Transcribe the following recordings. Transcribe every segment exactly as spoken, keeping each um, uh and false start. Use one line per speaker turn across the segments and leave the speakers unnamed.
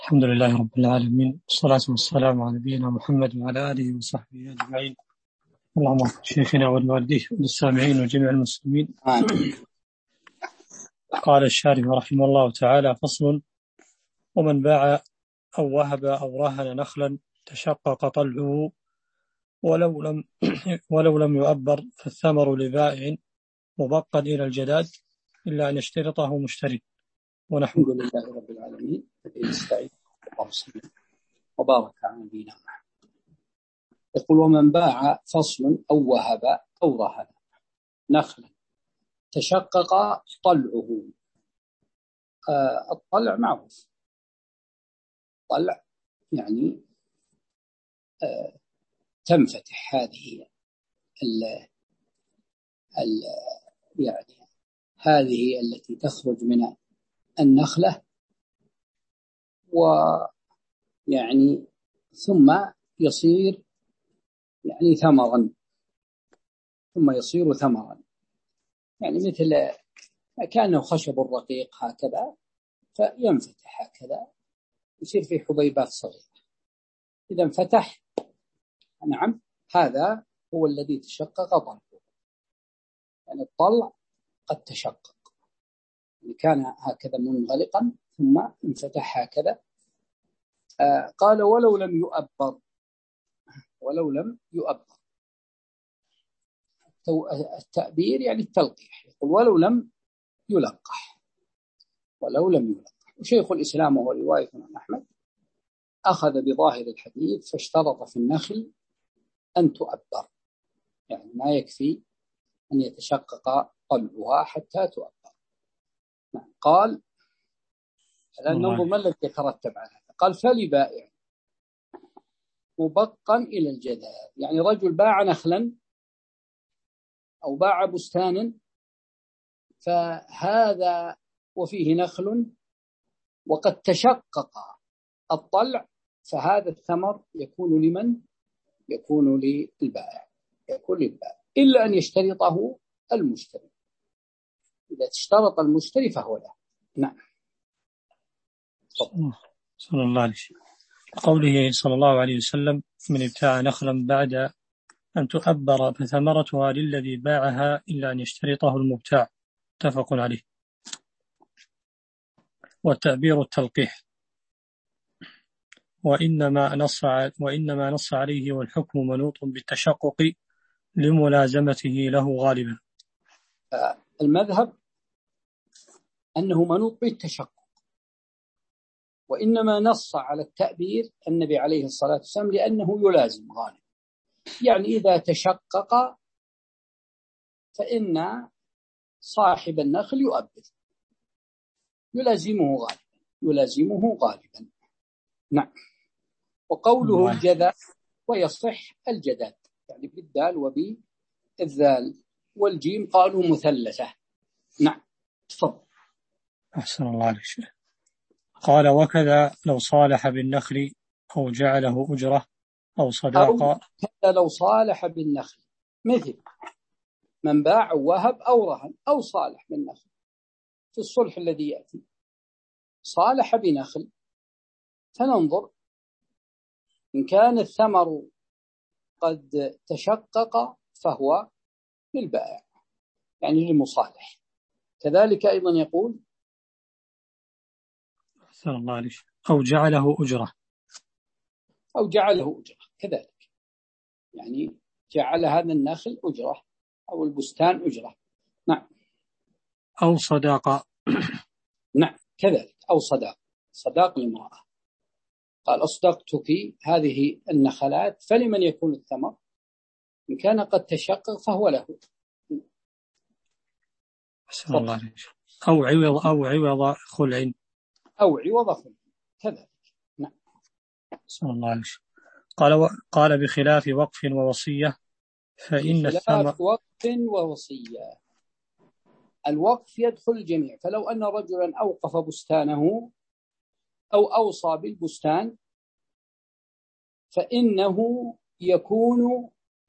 الحمد لله رب العالمين، والصلاة والسلام على نبينا محمد وعلى آله وصحبه أجمعين. اللهم اغفر شيخنا ولوالديه وللسامعين وجميع المسلمين. قال الشارح رحمه الله تعالى: فصل: ومن باع أو وهب أو رهن نخلا تشقق طلعه ولو لم ولو لم يؤبر فالثمر لبائع مبقى إلى الجداد إلا أن يشترطه مشتري. ونحن
الحمد لله رب العالمين نستعين وبارك على نبينا محمد. يقول: ومن باع فصل أو وهب أو رهن نخلا تشقق طلعه. آه الطلع معروف، طلع يعني آه تنفتح هذه ال ال يعني هذه التي تخرج من النخلة، ويعني ثم يصير يعني ثمرا ثم يصير ثمرا يعني مثل كأنه خشب رقيق هكذا، فينفتح هكذا يصير في حبيبات صغيرة. إذا انفتح، نعم، هذا هو الذي تشقق طلعه. يعني الطلع قد تشقق، يعني كان هكذا منغلقا ثم انفتح هكذا. آه قال: ولو لم يؤبر ولو لم يؤبر التأبير يعني التلقيح. يقول: ولو لم يلقح ولو لم يلقح. وشيخ الإسلام وهو رواية عن أحمد أخذ بظاهر الحديث فاشترط في النخل أن تؤبر، يعني ما يكفي أن يتشقق طلعها حتى تؤبر. قال: الآن ننظر ما الذي يترتب على هذا. قال: فلبائع مبقا إلى الجداد. يعني رجل باع نخلا أو باع بستان، فهذا وفيه نخل وقد تشقق الطلع، فهذا الثمر يكون لمن؟ يكون للبائع يكون للبائع إلا أن يشترطه المشتري. إذا اشترط المشتري فهو له. نعم.
صلى الله عليه وسلم. قوله صلى الله عليه وسلم: من ابتاع نخلا بعد أن تؤبر فثمرتها للذي باعها إلا أن يشترطه المبتاع. متفق عليه. والتأبير التلقيح، وإنما نص وإنما نص عليه والحكم منوط بالتشقق لملازمته له غالبا.
المذهب أنه منوط بالتشقق، وإنما نص على التأبير النبي عليه الصلاة والسلام لأنه يلازم غالبا. يعني إذا تشقق فإن صاحب النخل يؤبر، يلازمه غالبا يلازمه غالبا نعم. وقوله الجداد ويصح الجداد يعني بالدال وبالذال، والجيم قالوا مثلثة. نعم. تفضل.
أحسن الله عليك. قال: وكذا لو صالح بالنخل أو جعله أجرة أو صداقة.
أو لو صالح بالنخل، مثل من باع وهب أو رهن أو صالح بالنخل في الصلح الذي يأتي. صالح بنخل، فننظر إن كان الثمر قد تشقق فهو للبائع يعني للمصالح. كذلك أيضا يقول:
أحسن الله عليك. أو جعله أجرة
أو جعله أجرة، كذلك يعني جعل هذا النخل أجرة أو البستان أجرة. نعم.
أو صداقة.
نعم كذلك. أو صداق صداق للمرأة. قال: أصدقتك هذه النخلات، فلمن يكون الثمر؟ إن كان قد تشقق فهو له.
أحسن الله عليك. أو عوض أو عوض خلع
أو عوض خلع، كذلك. نعم.
أحسن الله عليك. قال و... قال بخلاف وقف ووصية فإن
بخلاف وقف ووصية. الوقف يدخل الجميع، فلو أن رجلا أوقف بستانه أو أوصى بالبستان فإنه يكون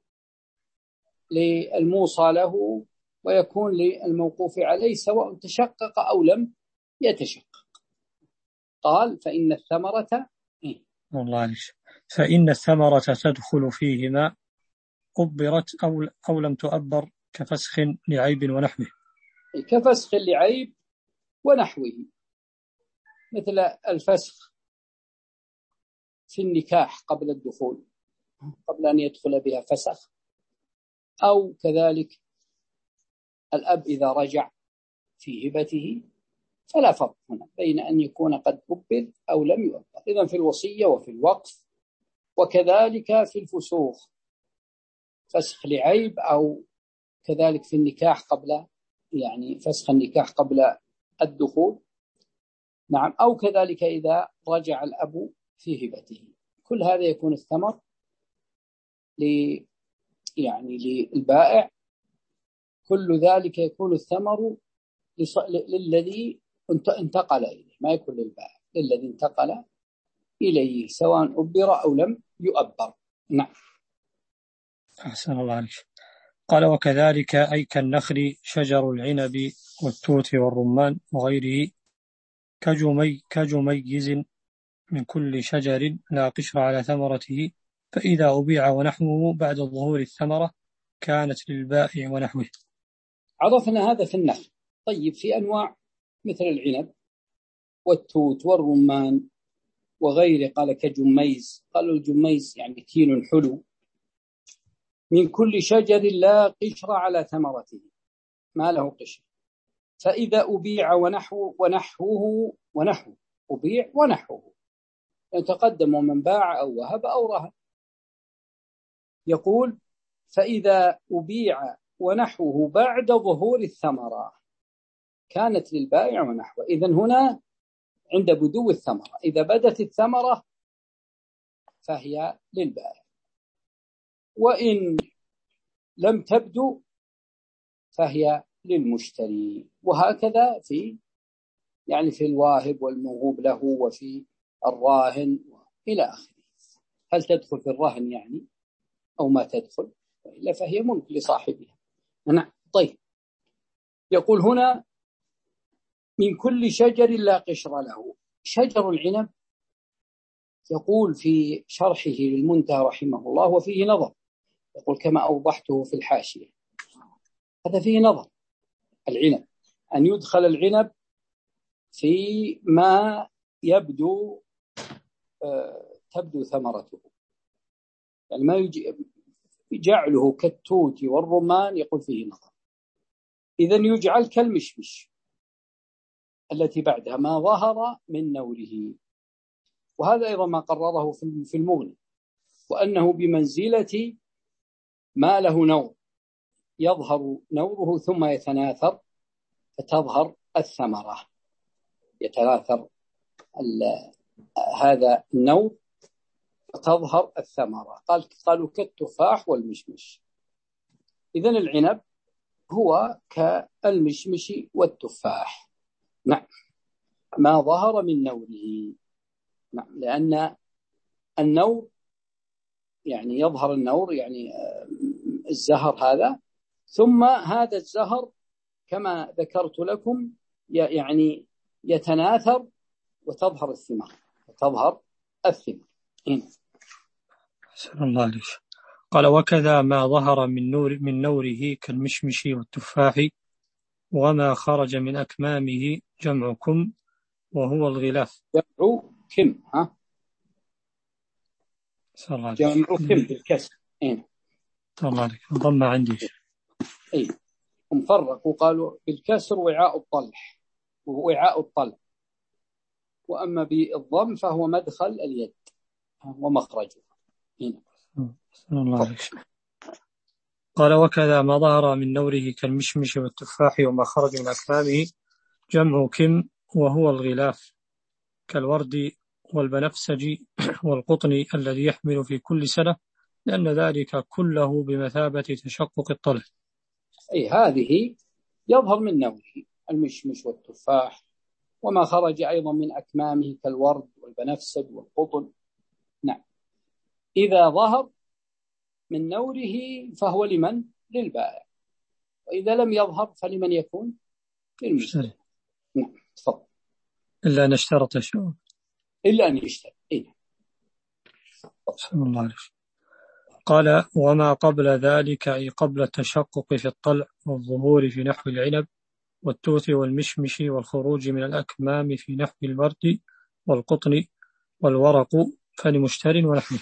للموصى له ويكون للموقوف عليه سواء تشقق أو لم يتشقق. قال فإن الثمرة إيه؟
والله فإن الثمرة تدخل فيهما أبرت أو, أو لم تؤبر كفسخ لعيب ونحوه.
كفسخ لعيب ونحوه، مثل الفسخ في النكاح قبل الدخول، قبل أن يدخل بها فسخ، أو كذلك الأب إذا رجع في هبته، فلا فرق هنا بين أن يكون قد أبر أو لم يؤبر. إذن في الوصية وفي الوقف، وكذلك في الفسوخ، فسخ لعيب، أو كذلك في النكاح قبل، يعني فسخ النكاح قبل الدخول، نعم، أو كذلك إذا رجع الأب في هبته، كل هذا يكون الثمر ل يعني للبائع، كل ذلك يكون الثمر للذي انتقل إليه، ما يكون للبائع، للذي انتقل إليه سواء أبر أو لم يؤبر. نعم.
أحسن الله عليك. قال وكذلك أي كالنخل شجر العنب والتوت والرمان وغيره كجمي كجميز من كل شجر لا قشر على ثمرته، فإذا أبيع ونحوه بعد ظهور الثمرة كانت للبائع ونحوه.
عرفنا هذا في النخل. طيب في أنواع مثل العنب والتوت والرمان وغيره، قال كجميز، قالوا الجميز يعني تين حلو، من كل شجر لا قشر على ثمرته، ما له قشر، فإذا أبيع ونحو ونحوه ونحوه أبيع ونحوه، يتقدم من باع أو وهب أو رهن. يقول فإذا أبيع ونحوه بعد ظهور الثمرة كانت للبائع ونحوه. إذن هنا عند بدو الثمرة، إذا بدت الثمرة فهي للبائع، وإن لم تبدو فهي للمشتري. وهكذا في يعني في الواهب والموهوب له وفي الراهن إلى آخره. هل تدخل في الرهن يعني أو ما تدخل، إلا فهي ملك لصاحبها. نعم. طيب يقول هنا من كل شجر لا قشر له. شجر العنب يقول في شرحه للمنتهى رحمه الله وفيه نظر، يقول كما أوضحته في الحاشية، هذا فيه نظر. العنب أن يدخل العنب في ما يبدو آه تبدو ثمرته، يعني ما يجي جعله كالتوت والرمان، يقول فيه نظر. إذن يجعل كالمشمش التي بعدها ما ظهر من نوره، وهذا أيضا ما قرره في المغني، وأنه بمنزلة ما له نور، يظهر نوره ثم يتناثر فتظهر الثمرة، يتناثر هذا النور وتظهر الثمرة. قال قالوا كالتفاح والمشمش. إذن العنب هو كالمشمش والتفاح، نعم، ما ظهر من نوره، نعم، لأن النور يعني يظهر النور يعني الزهر هذا، ثم هذا الزهر كما ذكرت لكم يعني يتناثر وتظهر الثمار، وتظهر الثمار.
سلام الله عليك. قال وكذا ما ظهر من نور من نوره كالمشمش والتفاح، وما خرج من أكمامه جمع كم وهو الغلاف.
جمع كم، ها جمع كم بالكسر. إيه
الله عليك. ضم عندي.
إيه هم فرقوا قالوا بالكسر وعاء الطلح ووعاء الطلع، وأما بالضم فهو مدخل اليد ومخرجه. هنا
الله عليك. قال وكذا ما ظهر من نوره كالمشمش والتفاح وما خرج من أكمامه جمع كم وهو الغلاف، كالورد والبنفسج والقطن الذي يحمل في كل سنة، لأن ذلك كله بمثابة تشقق الطلع.
أي هذه يظهر من نوره المشمش والتفاح، وما خرج أيضا من أكمامه كالورد والبنفسج والقطن. نعم، إذا ظهر من نوره فهو لمن؟ للبائع، وإذا لم يظهر فلمن يكون؟ للمشتري. نعم، تفضل.
إلا أن اشترط شو
إلا أن يشتري. إيه؟
صلى الله عليه وسلم. قال: وما قبل ذلك أي قبل التشقق في الطلع والظهور في نحو العنب والتوت والمشمش والخروج من الأكمام في نحو البرد والقطن والورق فلمشتر ونحوه.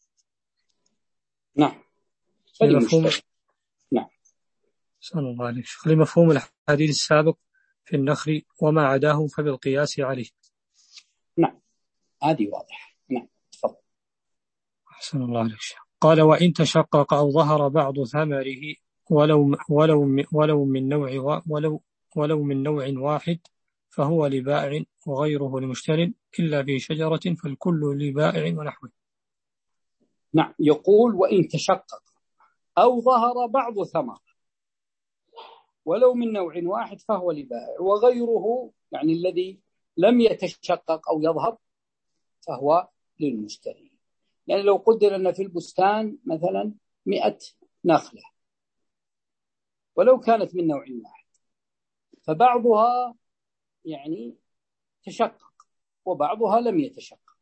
نعم.
لمفهوم
نعم.
صلى الله عليه وسلم. لمفهوم الحديث السابق في النخل وما عداه فبالقياس عليه.
نعم هذه واضحة. نعم تفضل.
أحسن الله عليك. قال: وإن تشقق أو ظهر بعض ثمره ولو ولو ولو من نوع ولو ولو من نوع واحد فهو لبائع وغيره لمشتر إلا في شجرة فالكل لبائع ونحوه.
نعم. يقول: وإن تشقق أو ظهر بعض ثمره ولو من نوع واحد فهو لبائع وغيره، يعني الذي لم يتشقق أو يظهر، فهو للمشتري. يعني لو قدر أن في البستان مثلا مئة نخلة ولو كانت من نوع واحد، فبعضها يعني تشقق وبعضها لم يتشقق،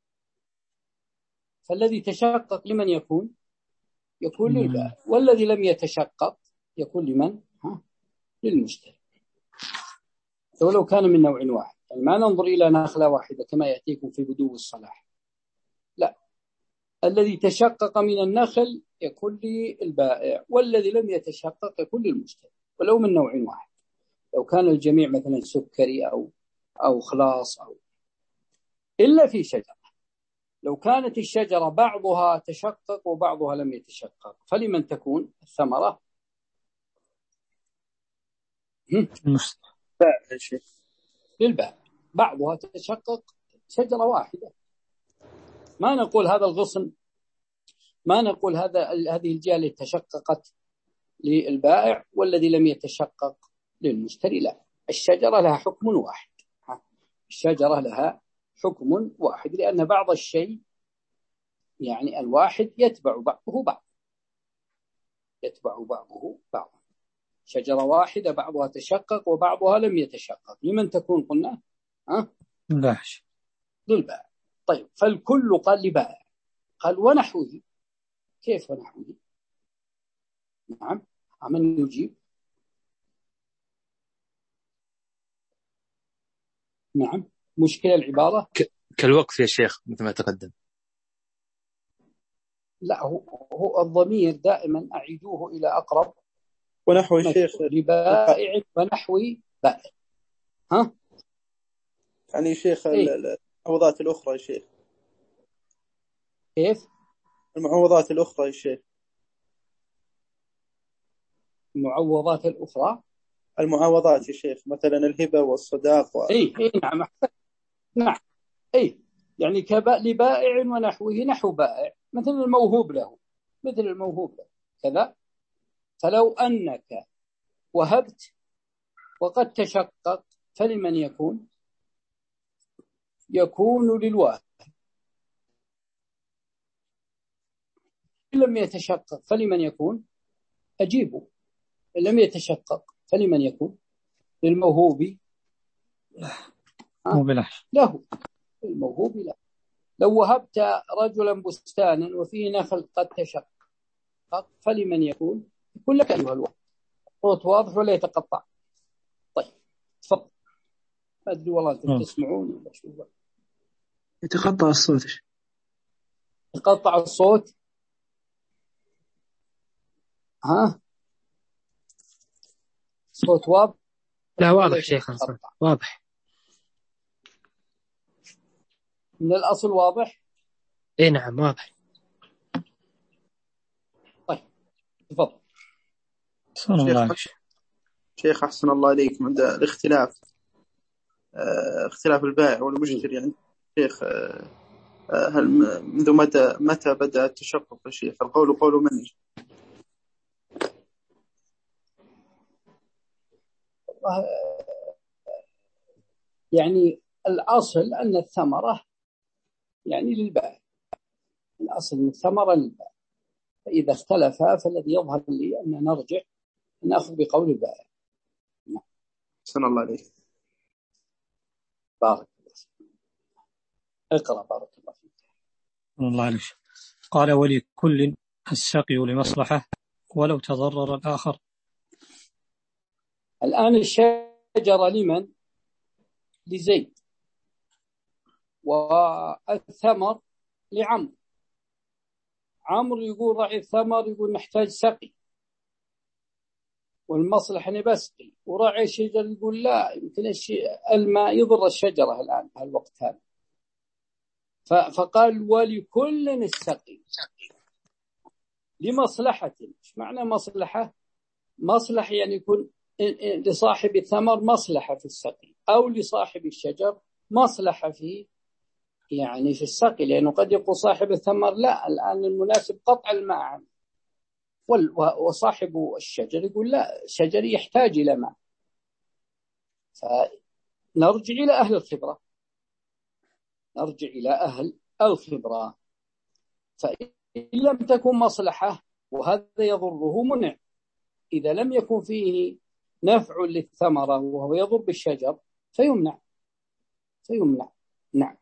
فالذي تشقق لمن يكون؟ يكون للبائع، والذي لم يتشقق يكون لمن؟ ها؟ للمشتري. ولو كان من نوع واحد، يعني ما ننظر إلى نخلة واحدة كما يأتيكم في بدو الصلاح، لا، الذي تشقق من النخل يكون للبائع، والذي لم يتشقق يكون للمشتري ولو من نوع واحد. لو كان الجميع مثلا سكري أو أو خلاص أو إلا في شجرة، لو كانت الشجرة بعضها تشقق وبعضها لم يتشقق فلمن تكون الثمرة؟ للبائع. بعضها تشقق شجرة واحدة، ما نقول هذا الغصن، ما نقول هذا هذه الجهة اللي تشققت للبائع والذي لم يتشقق للمشتري، لا، الشجرة لها حكم واحد. الشجرة لها حكم واحد لأن بعض الشيء يعني الواحد يتبع بعضه بعض، يتبع بعضه بعض. شجرة واحدة بعضها تشقق وبعضها لم يتشقق، لمن تكون قلنا؟ ها؟
باش
للبائع. طيب فالكل قال لبائع، قال ونحوه. كيف ونحوه؟ نعم، من يجيب؟ نعم، مشكلة العبارة
ك... كالوقف يا شيخ مثل ما تقدم.
لا، هو, هو الضمير دائما أعيدوه إلى أقرب
ونحو الشيخ
لبائع ونحوي بائع. ها؟
يعني شيخ
إيه؟
المعوضات الأخرى يا شيخ.
كيف؟
المعوضات الأخرى يا شيخ.
المعوضات الأخرى.
المعوضات يا شيخ، مثلا الهبة والصداق و...
إيه إيه نعم نعم إيه، يعني كباء لبائع ونحوه نحو بائع، مثل الموهوب له، مثل الموهوب له كذا. فلو أنك وهبت وقد تشقق فلمن يكون؟ يكون للواهب. إن لم يتشقق فلمن يكون؟ أجيبه. إن لم يتشقق فلمن يكون؟ للموهوب له، الموهوب له. لو وهبت رجلا بستانا وفيه نخل قد تشقق فلمن يكون؟ يكون لك أيها الوقت. صوت واضح ولا يتقطع؟ طيب تفضل. ما أدري والله أنتم تسمعون ولا شو؟
يتقطع الصوت.
يتقطع الصوت. ها؟ صوت واضح؟
لا واضح شيخ، واضح
من الأصل واضح.
اي نعم واضح.
طيب تفضل.
شيخ, شيخ أحسن الله عليكم، عند الاختلاف اه اختلاف البائع والمشتري يعني شيخ، اه هل منذ متى متى بدأ التشقق يا شيخ؟ القول قول من؟
يعني الأصل أن الثمرة يعني للبائع، الأصل أن الثمرة للبائع، فإذا اختلفا فالذي يظهر لي أن نرجع نأخذ بقول البائع.
أحسن الله عليك.
بارك. اقرأ بارك الله فيك.
الله عليك. قال ولكل السقي لمصلحة ولو تضرر الآخر.
الآن الشجرة لمن؟ لزيد، والثمر لعمرو. عمرو يقول راعي الثمر يقول نحتاج سقي والمصلحة نبسقي، وراعي الشجر يقول لا يمكن الماء يضر الشجرة الآن هالوقت هذا، فقال ولكل السقي لمصلحة. ايش معنى مصلحة؟ مصلحة يعني يكون لصاحب الثمر مصلحة في السقي، أو لصاحب الشجر مصلحة في يعني في السقي، لأنه قد يقول صاحب الثمر لا الآن المناسب قطع الماء عنه، وصاحب الشجر يقول لا الشجر يحتاج إلى ماء. فنرجع إلى أهل الخبرة، نرجع إلى أهل الخبرة. فإن لم تكن مصلحة وهذا يضره منع، إذا لم يكن فيه نفع للثمرة وهو يضر بالشجر فيمنع فيمنع نعم.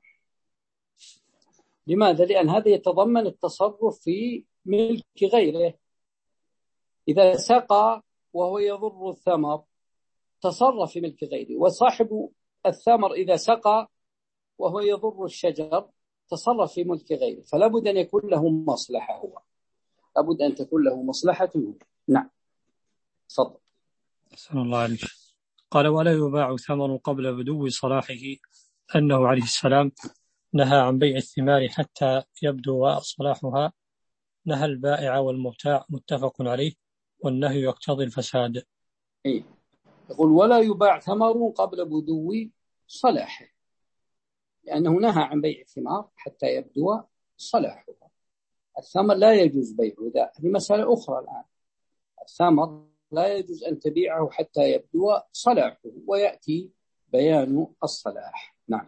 لماذا؟ لأن هذا يتضمن التصرف في ملك غيره. إذا سقى وهو يضر الثمر تصرف في ملك غيره، وصاحب الثمر إذا سقى وهو يضر الشجر تصرف في ملك غيره، فلا بد أن يكون له مصلحة، هو لا بد أن تكون له مصلحة هو. نعم تفضل.
أحسن الله عليك. قال ولا يباع ثمر قبل بدو صلاحه، أنه عليه السلام نهى عن بيع الثمار حتى يبدو صلاحها، نهى البائع والمبتاع، متفق عليه، والنهي يقتضي الفساد.
إيه؟ يقول ولا يباع ثمر قبل بدو صلاحه، لأنه نهى عن بيع الثمار حتى يبدو صلاحها. الثمر لا يجوز بيعه، هذه مسألة أخرى الآن. الثمر لا يجوز أن تبيعه حتى يبدو صلاحه، ويأتي بيان الصلاح. نعم.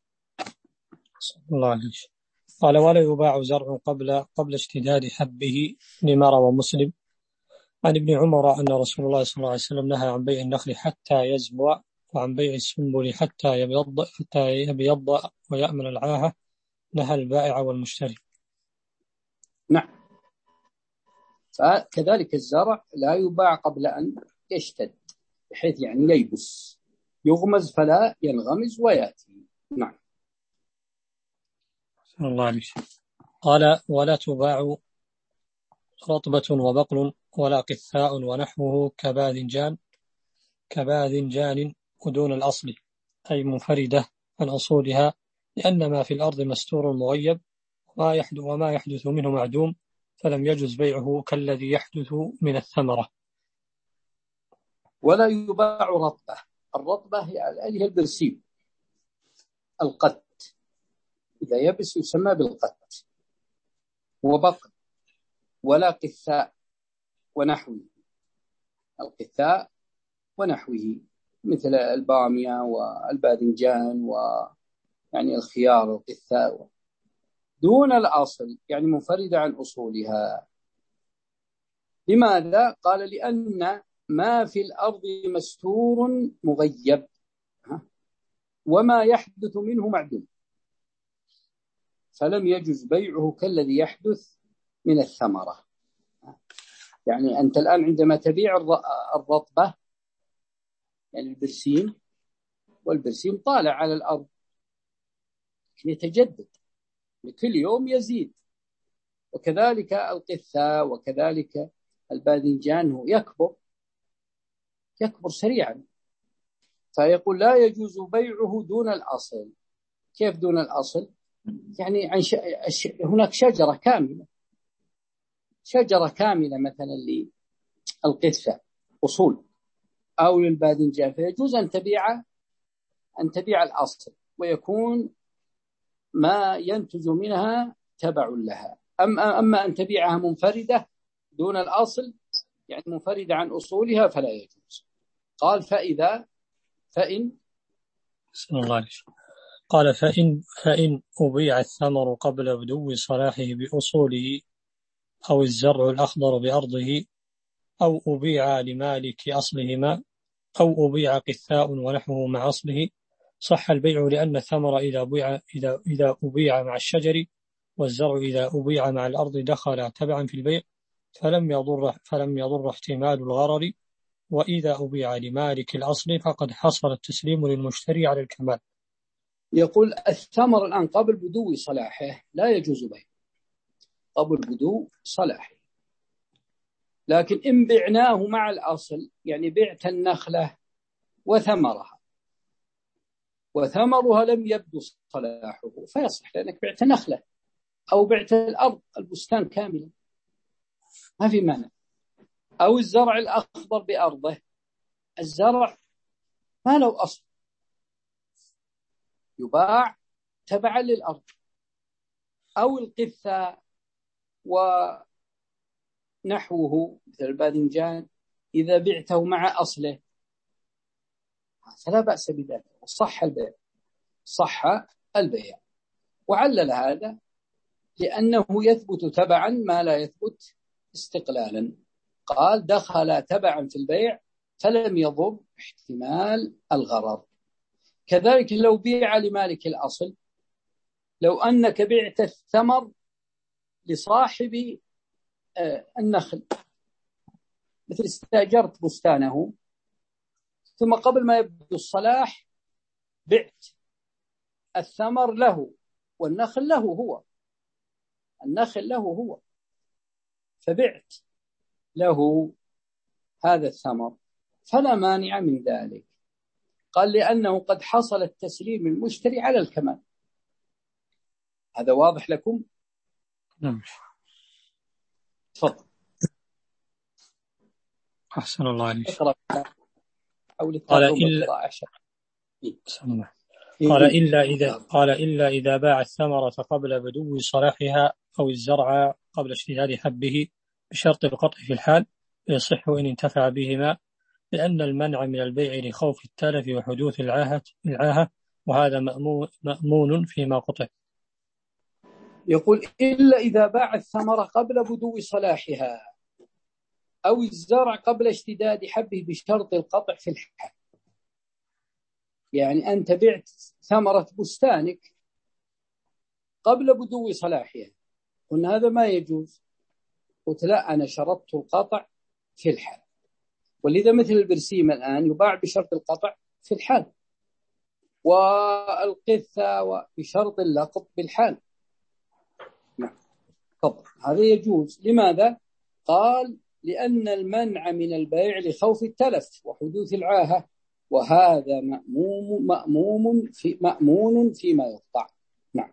الله عليك. قال ولا يباع زرع قبل قبل اشتداد حبه، لما روى مسلم عن ابن عمر أن رسول الله صلى الله عليه وسلم نهى عن بيع النخل حتى يزبو، وعن بيع السنبل حتى يبيض حتى يبيض ويأمن العاهة، نهى البائع والمشتري.
نعم. فكذلك الزرع لا يباع قبل أن يشتد، بحيث يعني ييبس، يغمز فلا ينغمز ويأتي. نعم.
الله عليك. قال ولا تباع رطبة وبقل ولا قثاء ونحوه كباذنجان كباذنجان ودون الأصل، أي منفردة عن أصولها، لأن ما في الأرض مستور مغيب، وما يحدث, وما يحدث منه معدوم، فلم يجوز بيعه كالذي يحدث من الثمرة.
ولا يباع رطبة. الرطبة هي البرسيم، القت، إذا يبس يسمى بالقت. وبقل ولا قثاء ونحوه، القثاء ونحوه مثل البامية والباذنجان ويعني الخيار والقثاء، دون الأصل يعني منفردة عن أصولها. لماذا؟ قال لأن ما في الأرض مستور مغيب، وما يحدث منه معدوم، فلم يجوز بيعه كالذي يحدث من الثمرة. يعني أنت الآن عندما تبيع الرطبة يعني البرسيم، والبرسيم طالع على الأرض يتجدد كل يوم يزيد، وكذلك القثاء وكذلك الباذنجان هو يكبر يكبر سريعا، فيقول لا يجوز بيعه دون الأصل. كيف دون الأصل؟ يعني عن ش... هناك شجرة كاملة شجرة كاملة مثلا للقثة أصول أو للباذنجان، فيجوز أن تبيع أن تبيع الأصل ويكون ما ينتج منها تبع لها. أما أما أن تبيعها منفردة دون الأصل يعني منفردة عن أصولها فلا يجوز. قال فإذا فإن
الله قال فإن فإن أبيع الثمر قبل بدو صلاحه بأصوله، أو الزرع الأخضر بأرضه، أو أبيع لمالك أصلهما، أو أبيع قثاء ونحوه مع أصله، صح البيع لأن الثمر إذا بيع إذا إذا أبيع مع الشجر والزرع إذا أبيع مع الأرض دخل تبعا في البيع فلم يضر فلم يضر احتمال الغرر، وإذا أبيع لمالك الأصل فقد حصل التسليم للمشتري على الكمال.
يقول الثمر الآن قبل بدو صلاحه لا يجوز بيع قبل بدو صلاحه، لكن إن بعناه مع الأصل يعني بعت النخلة وثمرها وثمرها لم يبدو صلاحه فيصح لأنك بعت نخلة، أو بعت الأرض البستان كاملا ما في مانع، أو الزرع الأخضر بأرضه، الزرع ما له أصل يباع تبعا للأرض، أو القثة ونحوه مثل الباذنجان إذا بعته مع أصله فلا بأس بذلك، صح البيع صح البيع. وعلل هذا لأنه يثبت تبعا ما لا يثبت استقلالا، قال دخل تبعا في البيع فلم يضر احتمال الغرر. كذلك لو بيع لمالك الأصل، لو أنك بعت الثمر لصاحب النخل مثل استأجرت بستانه ثم قبل ما يبدو الصلاح بعت الثمر له والنخل له هو النخل له هو فبعت له هذا الثمر فلا مانع من ذلك، قال لأنه قد حصل التسليم المشتري على الكمال. هذا واضح لكم؟
نعم.
تفضل.
أحسن الله عليك.
قال
إلا قال إلا إذا قال إلا إذا باع الثمرة قبل بدو صلاحها أو الزرع قبل اشتداد حبه بشرط القطع في الحال يصح إن انتفع بهما، لأن المنع من البيع لخوف التلف وحدوث العاهة العاهة وهذا مأمون فيما قطع.
يقول إلا إذا باع الثمرة قبل بدو صلاحها أو الزرع قبل اشتداد حبه بشرط القطع في الحال. يعني أنت بعت ثمرة بستانك قبل بدو صلاحها، قلنا هذا ما يجوز، قلت لا أنا شرطت القطع في الحال، ولذا مثل البرسيم الآن يباع بشرط القطع في الحال، والقثة بشرط اللقط بالحال. نعم طبعا هذا يجوز. لماذا؟ قال لأن المنع من البيع لخوف التلف وحدوث العاهة وهذا مأموم مأموم في مأمون فيما يقطع. نعم.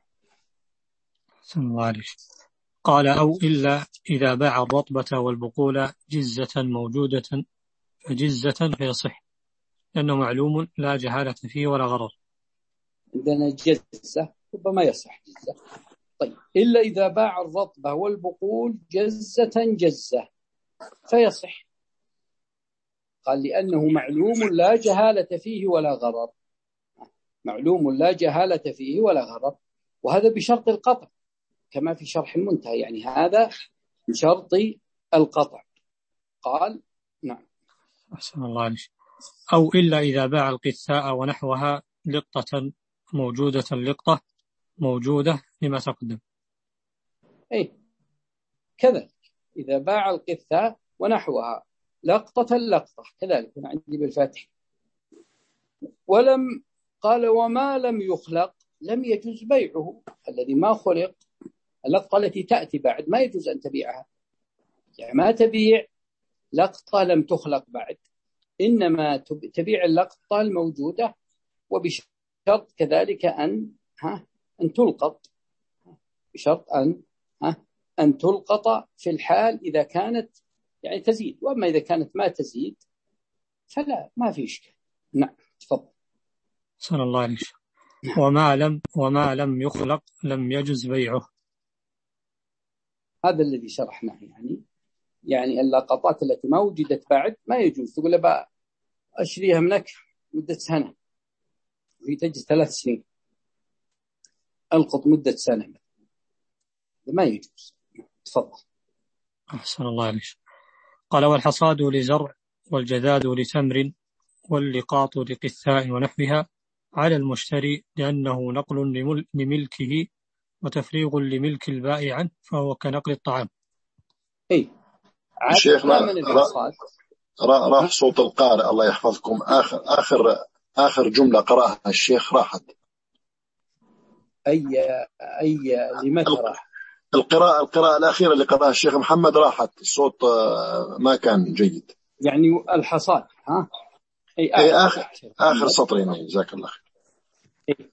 قال أو إلا إذا باع الرطبة والبقول جزة موجودة فجزة فيصح لأنه معلوم لا جهالة فيه ولا غرر.
عندنا جزة ربما يصح جزة. طيب إلا إذا باع الرطبة والبقول جزة جزة فيصح، قال لأنه معلوم لا جهالة فيه ولا غرر، معلوم لا جهالة فيه ولا غرر، وهذا بشرط القطع كما في شرح المنتهى، يعني هذا بشرط القطع. قال نعم.
أحسن الله عليك. أو إلا إذا باع القثاء ونحوها لقطة موجودة اللقطة موجودة لما تقدم.
أي كذلك إذا باع القثاء ونحوها لقطة اللقطة كذلك هنا عندي بالفتح. ولم قال وما لم يخلق لم يجوز بيعه، الذي ما خلق اللقطة التي تأتي بعد ما يجوز أن تبيعها، يعني ما تبيع لقطة لم تخلق بعد، إنما تبيع اللقطة الموجودة، وبشرط كذلك أن ها أن تلقط، بشرط أن ها أن تلقط في الحال إذا كانت يعني تزيد، وأما إذا كانت ما تزيد فلا ما في إشكال. نعم تفضل.
صلى الله عليه وسلم. وما لم وما لم يخلق لم يجوز بيعه.
هذا الذي شرحناه، يعني يعني اللقطات التي ما وجدت بعد ما يجوز تقول له بقى أشريها منك مدة سنة وهي تجلس ثلاث سنين، ألقط مدة سنة ما يجوز. تفضل.
أحسن الله عليك. قال والحصاد لزرع والجذاذ لتمر واللقاط لقثاء ونحوها على المشتري لأنه نقل لملكه وتفريغ لملك البائع عنه، فهو كنقل الطعام.
إيه
الشيخ
من الحصاد
راح صوت القارئ الله يحفظكم. آخر آخر آخر جملة قرأها الشيخ راحت.
أي أي لمتى راح؟
القراءة القراءة الأخيرة اللي قرأها الشيخ محمد راحت، الصوت ما كان جيد.
يعني الحصاد ها؟
أي آخر, أي آخر, آخر سطرين. جزاك الله خير.
إيه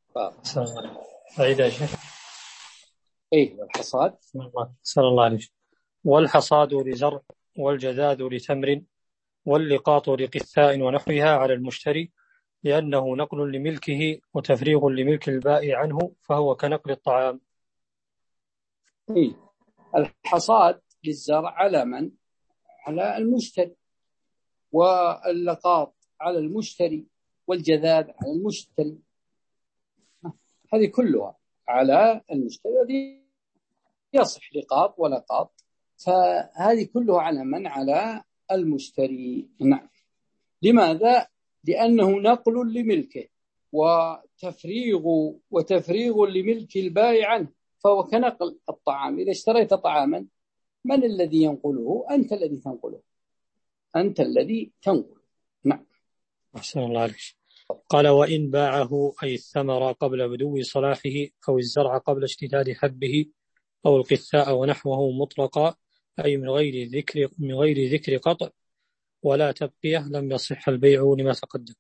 فإذا شيخ
إيه الحصاد
صلى الله عليه وسلم. والحصاد لزرع والجذاذ لتمر واللقاط لقثاء ونحوها على المشتري لأنه نقل لملكه وتفريغ لملك البائع عنه، فهو كنقل الطعام.
إيه الحصاد للزرع على من؟ على المشتري، واللقاط على المشتري، والجذاذ على المشتري، هذه كلها على المشتري. هذه يصح لقاط ولقاط، فهذه كلها على من؟ على المشتري. نعم. لماذا؟ لأنه نقل لملكه وتفريغ وتفريغ لملك البائع عنه، فهو كنقل الطعام. إذا اشتريت طعاما من الذي ينقله؟ أنت الذي تنقله، أنت الذي تنقله. نعم.
أحسن الله عليك. قال وإن باعه أي الثمر قبل بدو صلاحه أو الزرع قبل اشتداد حبه أو القثاء ونحوه مطلقا، أي من غير ذكر من غير ذكر قطع ولا تبقية، لم يصح البيع لما تقدم.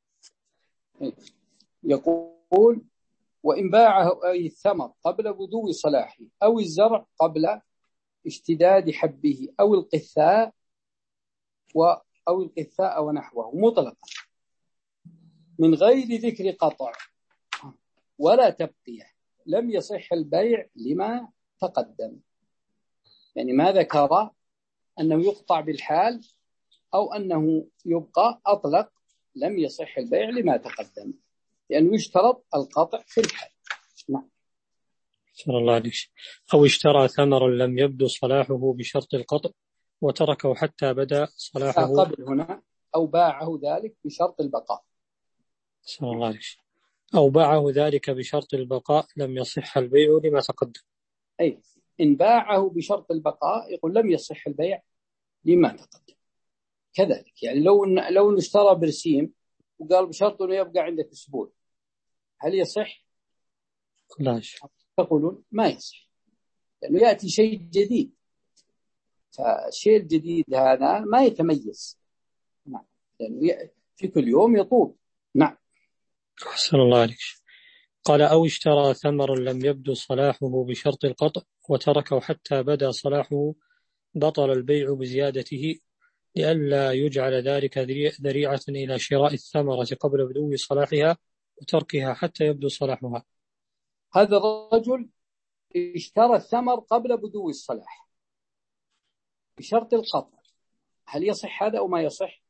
يقول وإن باعه أي الثمر قبل بدو صلاحه أو الزرع قبل اشتداد حبه أو القثاء و أو القثاء ونحوه مطلقا من غير ذكر قطع ولا تبقية، لم يصح البيع لما تقدم. يعني ما ذكر أنه يقطع بالحال أو أنه يبقى أطلق، لم يصح البيع لما تقدم، لأنه يشترط القطع في الحال. نعم.
صلى الله عليه وسلم. أو اشترى ثمرا لم يبدو صلاحه بشرط القطع وتركه حتى بدا صلاحه
قبل هنا أو باعه ذلك بشرط البقاء.
صلى الله عليه وسلم. أو باعه ذلك بشرط البقاء لم يصح البيع لما تقدم.
أي إن باعه بشرط البقاء يقول لم يصح البيع لما تقدم. كذلك يعني لو لو اشترى برسيم وقال بشرط انه يبقى عندك اسبوع، هل يصح؟
لا.
تقولون ما يصح، لانه ياتي شيء جديد، فالشيء الجديد هذا ما يتميز. نعم. لانه في كل يوم يطول. نعم.
أحسن الله عليك. قال أو اشترى ثمرا لم يبدو صلاحه بشرط القطع وتركه حتى بدا صلاحه، بطل البيع بزيادته لئلا يجعل ذلك ذريعة إلى شراء الثمرة قبل بدو صلاحها وتركها حتى يبدو صلاحها.
هذا الرجل اشترى الثمر قبل بدو الصلاح بشرط القطع، هل يصح هذا أو ما يصح؟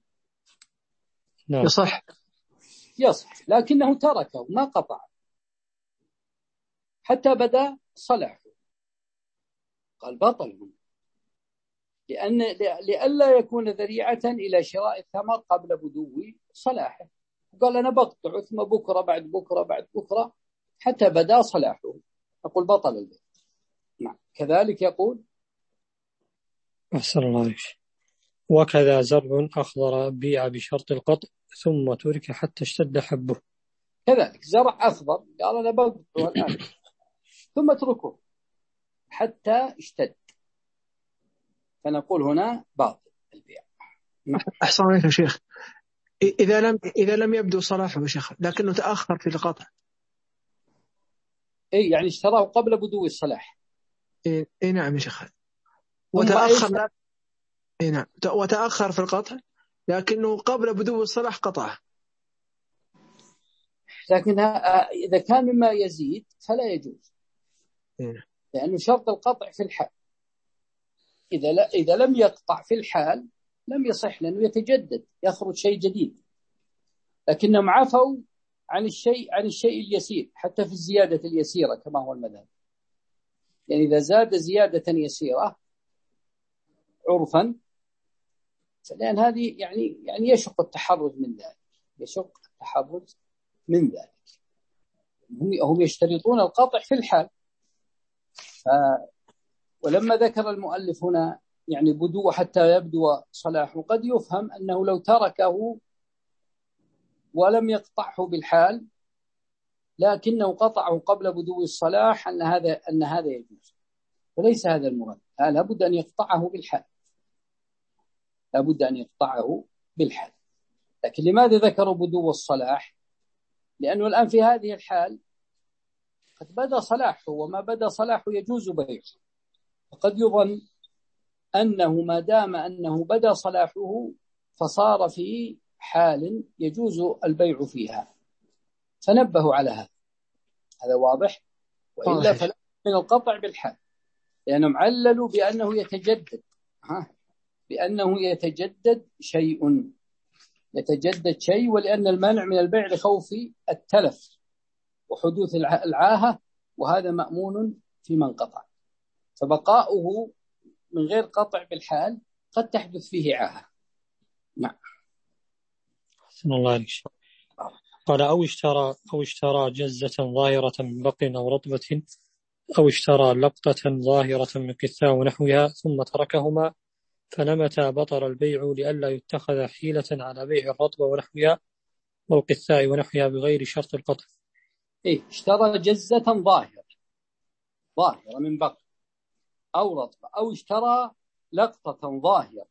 نعم.
يصح.
يصح، لكنه تركه ما قطع حتى بدا صلاحه، قال بطل، لأن لئلا يكون ذريعة إلى شراء الثمر قبل بدو صلاحه. قال أنا بقطع ثم بكرة بعد بكرة بعد بكرة حتى بدا صلاحه، أقول بطل البيع. نعم. كذلك يقول
أحسن الله عليك. وكذا زرع أخضر بيع بشرط القطع ثم ترك حتى اشتد حبه.
كذلك زرع أخضر قال أنا بقطعه الآن ثم اتركه حتى اشتد، فنقول هنا باطل البيع.
أحسن عليك يا شيخ. إذا لم إذا لم يبدو صلاحه يا شيخ لكنه تأخر في القطع.
إيه يعني اشتراه قبل بدو الصلاح.
إيه, إيه نعم يا شيخ. وتأخر لا... إيه نعم وتأخر في القطع لكنه قبل بدو الصلاح قطعه.
لكن إذا كان مما يزيد فلا يجوز.
إيه.
لأنه شرط القطع في الحال. إذا لا إذا لم يقطع في الحال لم يصح، لأنه يتجدد يخرج شيء جديد. لكنهم عفوا عن الشيء عن الشيء اليسير حتى في الزيادة اليسيرة كما هو المذهب. يعني إذا زاد زيادة يسيرة عرفا، لأن هذه يعني يعني يشق التحرز من ذلك، يشق التحرز من ذلك. هم يشترطون القطع في الحال. ف... ولما ذكر المؤلف هنا يعني بدو حتى يبدو صلاحه، قد يفهم أنه لو تركه ولم يقطعه بالحال لكنه قطعه قبل بدو الصلاح أن هذا أن هذا يجوز، وليس هذا المراد. لابد أن يقطعه بالحال، لابد أن يقطعه بالحال. لكن لماذا ذكروا بدو الصلاح؟ لأنه الآن في هذه الحال قد بدا صلاحه، وما بدا صلاحه يجوز بيعه. فقد يظن أنه ما دام أنه بدا صلاحه فصار في حال يجوز البيع فيها، فنبهوا على هذا. هذا واضح؟ وإلا فلا من القطع بالحال، لأنهم عللوا بأنه يتجدد ها بأنه يتجدد شيء يتجدد شيء ولأن المنع من البيع لخوف التلف وحدوث العاهة، وهذا مأمون في من قطع. فبقاؤه من غير قطع بالحال قد تحدث فيه عاهة. نعم.
أحسن الله عليك. قال أو اشترى أو اشترى جزة ظاهرة من بقل أو رطبة، أو اشترى لقطة ظاهرة من كثاء ونحوها ثم تركهما، فنمتا بطل البيع لئلا يتخذ حيلة على بيع الرطبة ونحوها والقثاء ونحوها بغير شرط القطع.
إيه، اشترى جزة ظاهرة ظاهرة من بقل أو رطبة، أو اشترى لقطة ظاهرة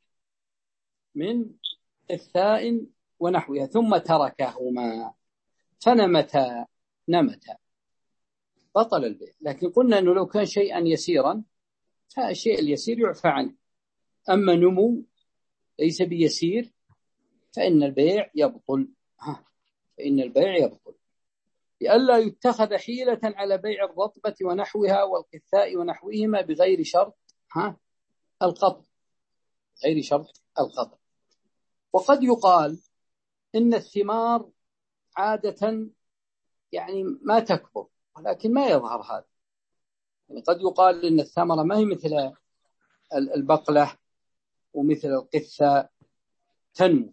من كثاء ونحوها ثم تركهما فنمتا نمتا بطل البيع. لكن قلنا أنه لو كان شيئا يسيرا فالشيء اليسير يعفى عنه، أما نمو ليس بيسير فإن البيع يبطل ها فإن البيع يبطل لئلا يتخذ حيلة على بيع الرطبة ونحوها والقثاء ونحوهما بغير شرط ها القطع غير شرط القطع. وقد يقال إن الثمار عادة يعني ما تكبر، ولكن ما يظهر هذا. يعني قد يقال إن الثمرة ما هي مثل البقلة ومثل القثة تنمو،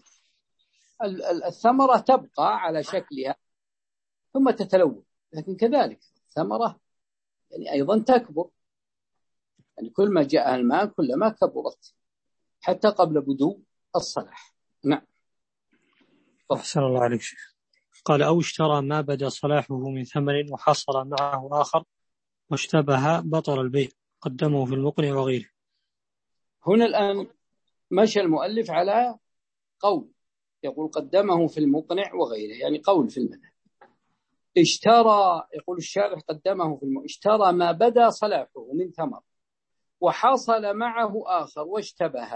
الثمرة تبقى على شكلها ثم تتلون، لكن كذلك الثمرة يعني أيضا تكبر، يعني كل ما جاء الماء كلما كبرت حتى قبل بدو الصلاح. نعم.
أحسن الله عليك شيخ. قال أو اشترى ما بدا صلاحه من ثمن وحصل معه آخر واشتبه بطل البيع قدمه في المقنع وغيره.
هنا الآن مشى المؤلف على قول يقول قدمه في المقنع وغيره، يعني قول في المذهب. اشترى يقول الشارح قدمه في المقنع، اشترى ما بدا صلاحه من ثمر وحصل معه آخر واشتبه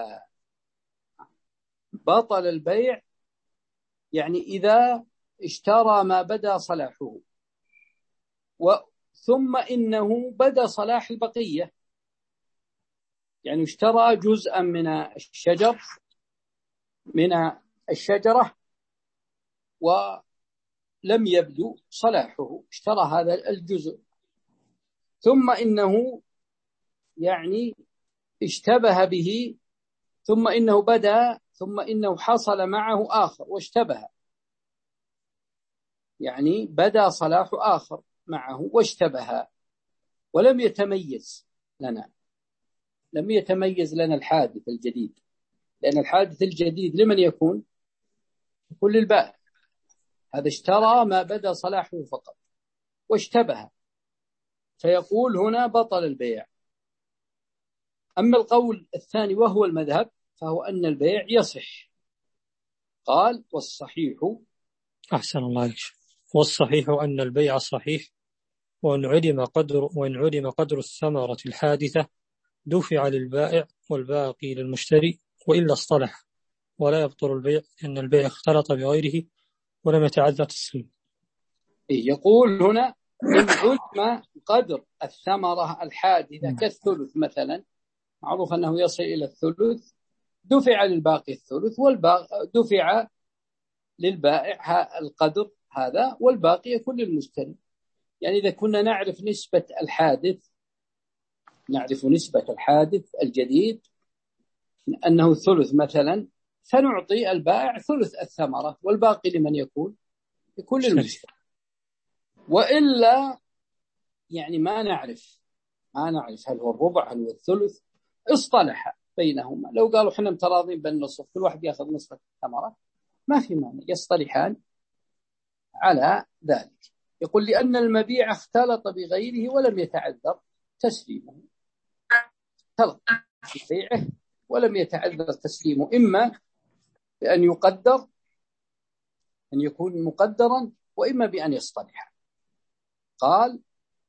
بطل البيع. يعني إذا اشترى ما بدا صلاحه ثم إنه بدا صلاح البقية، يعني اشترى جزءا من الشجر من الشجرة ولم يبدو صلاحه، اشترى هذا الجزء ثم إنه يعني اشتبه به ثم إنه بدا ثم إنه حصل معه آخر واشتبه، يعني بدا صلاح آخر معه واشتبه ولم يتميز لنا لم يتميز لنا الحادث الجديد، لأن الحادث الجديد لمن يكون؟ يكون للبائع. هذا اشترى ما بدا صلاحه فقط واشتبه، فيقول هنا بطل البيع. أما القول الثاني وهو المذهب فهو أن البيع يصح. قال والصحيح
أحسن الله عليك والصحيح أن البيع صحيح، وإن علم قدر وإن علم قدر الثمرة الحادثة دفع للبائع والباقي للمشتري، وإلا اصطلح ولا يبطل البيع لأن البيع اختلط بغيره ولم يتعذر التسليم.
يقول هنا إن علم قدر الثمرة الحادثة كالثلث مثلا، معروف أنه يصل إلى الثلث، دفع للباقي الثلث والباقي دفع للبائع القدر هذا والباقي يكون للمشتري. يعني إذا كنا نعرف نسبة الحادث نعرف نسبة الحادث الجديد أنه ثلث مثلا، فنعطي البائع ثلث الثمرة والباقي لمن يكون لكل المشتري. وإلا يعني ما نعرف ما نعرف هل هو الربع هل هو الثلث، اصطلح بينهما. لو قالوا احنا متراضين بالنصف كل واحد ياخذ نصف الثمرة ما في مانع، يصطلحان على ذلك. يقول لأن المبيع اختلط بغيره ولم يتعذر تسليمه، اختلط في بيعه ولم يتعذر تسليمه، إما بأن يقدر أن يكون مقدرا وإما بأن يصطلح. قال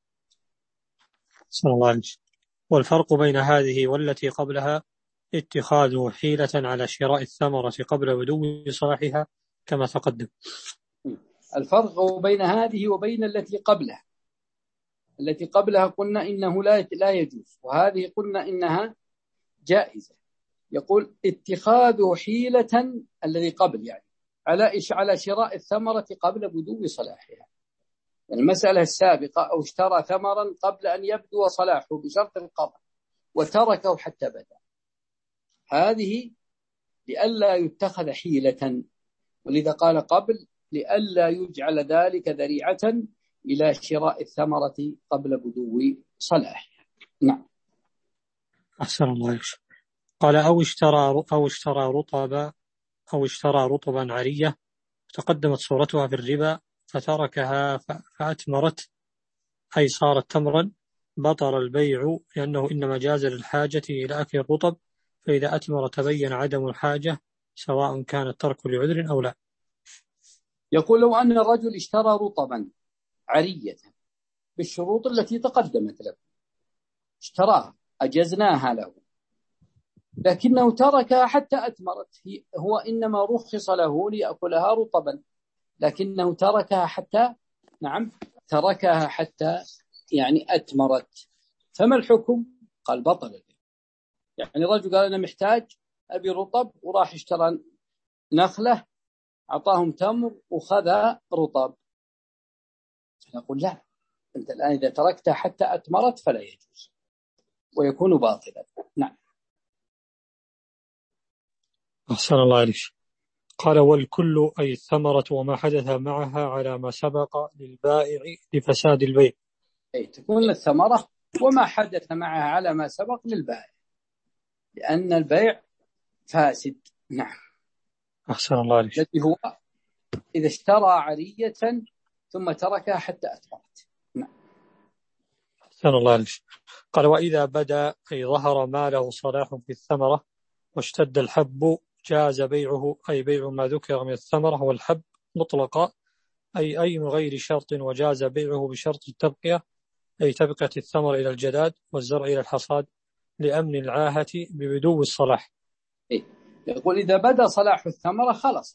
صلى الله عليه وسلم: والفرق بين هذه والتي قبلها اتخاذ حيلة على شراء الثمرة قبل بدو صلاحها كما تقدم.
الفرق بين هذه وبين التي قبلها، التي قبلها قلنا إنه لا لا يجوز، وهذه قلنا إنها جائزة. يقول اتخاذ حيلة الذي قبل يعني على إيش؟ على شراء الثمرة قبل بدو صلاحها. يعني المسألة السابقة أو اشترى ثمرا قبل أن يبدو صلاحه بشرط القبض وتركه حتى بدا، هذه لئلا يتخذ حيلة، ولذا قال قبل لئلا يجعل ذلك ذريعة إلى شراء الثمرة قبل بدو صلاحها. نعم.
أحسن الله عليك. قال أو اشترى أو اشترى رطبا أو اشترى رطبا عرية تقدمت صورتها في الربا فتركها فأتمرت أي صارت تمرا، بطل البيع لأنه إنما جاز للحاجة إلى أكل الرطب، فإذا أتمر تبين عدم الحاجة سواء كان الترك لعذر أو لا.
يقول لو أن الرجل اشترى رطبا عرية بالشروط التي تقدمت له، اشتراها أجزناها له، لكنه تركها حتى أتمرت، هو إنما رخص له ليأكلها رطبا، لكنه تركها حتى نعم تركها حتى يعني أتمرت، فما الحكم؟ قال بطل. يعني رجل قال أنا محتاج أبي رطب وراح اشترى نخلة أعطاهم تمر وخذ رطب، نقول لا، أنت الآن إذا تركتها حتى أتمرت فلا يجوز ويكون باطلا. نعم.
أحسن الله عليك. قال والكل أي الثمرة وما حدث معها على ما سبق للبائع لفساد البيع.
أي تكون الثمرة وما حدث معها على ما سبق للبائع لأن البيع فاسد. نعم.
أحسن الله عليك.
الذي هو إذا اشترى عرية ثم تركها حتى أتمرت. نعم.
أحسن الله عليك. قال وإذا بدا أي ظهر ما له صلاح في الثمرة واشتد الحب جاز بيعه، أي بيع ما ذكر من الثمرة والحب مطلقا، أي أي من غير شرط، وجاز بيعه بشرط التبقية، أي تبقية الثمر إلى الجداد والزرع إلى الحصاد لأمن العاهة ببدو الصلاح.
إيه؟ يقول إذا بدا صلاح الثمرة خلص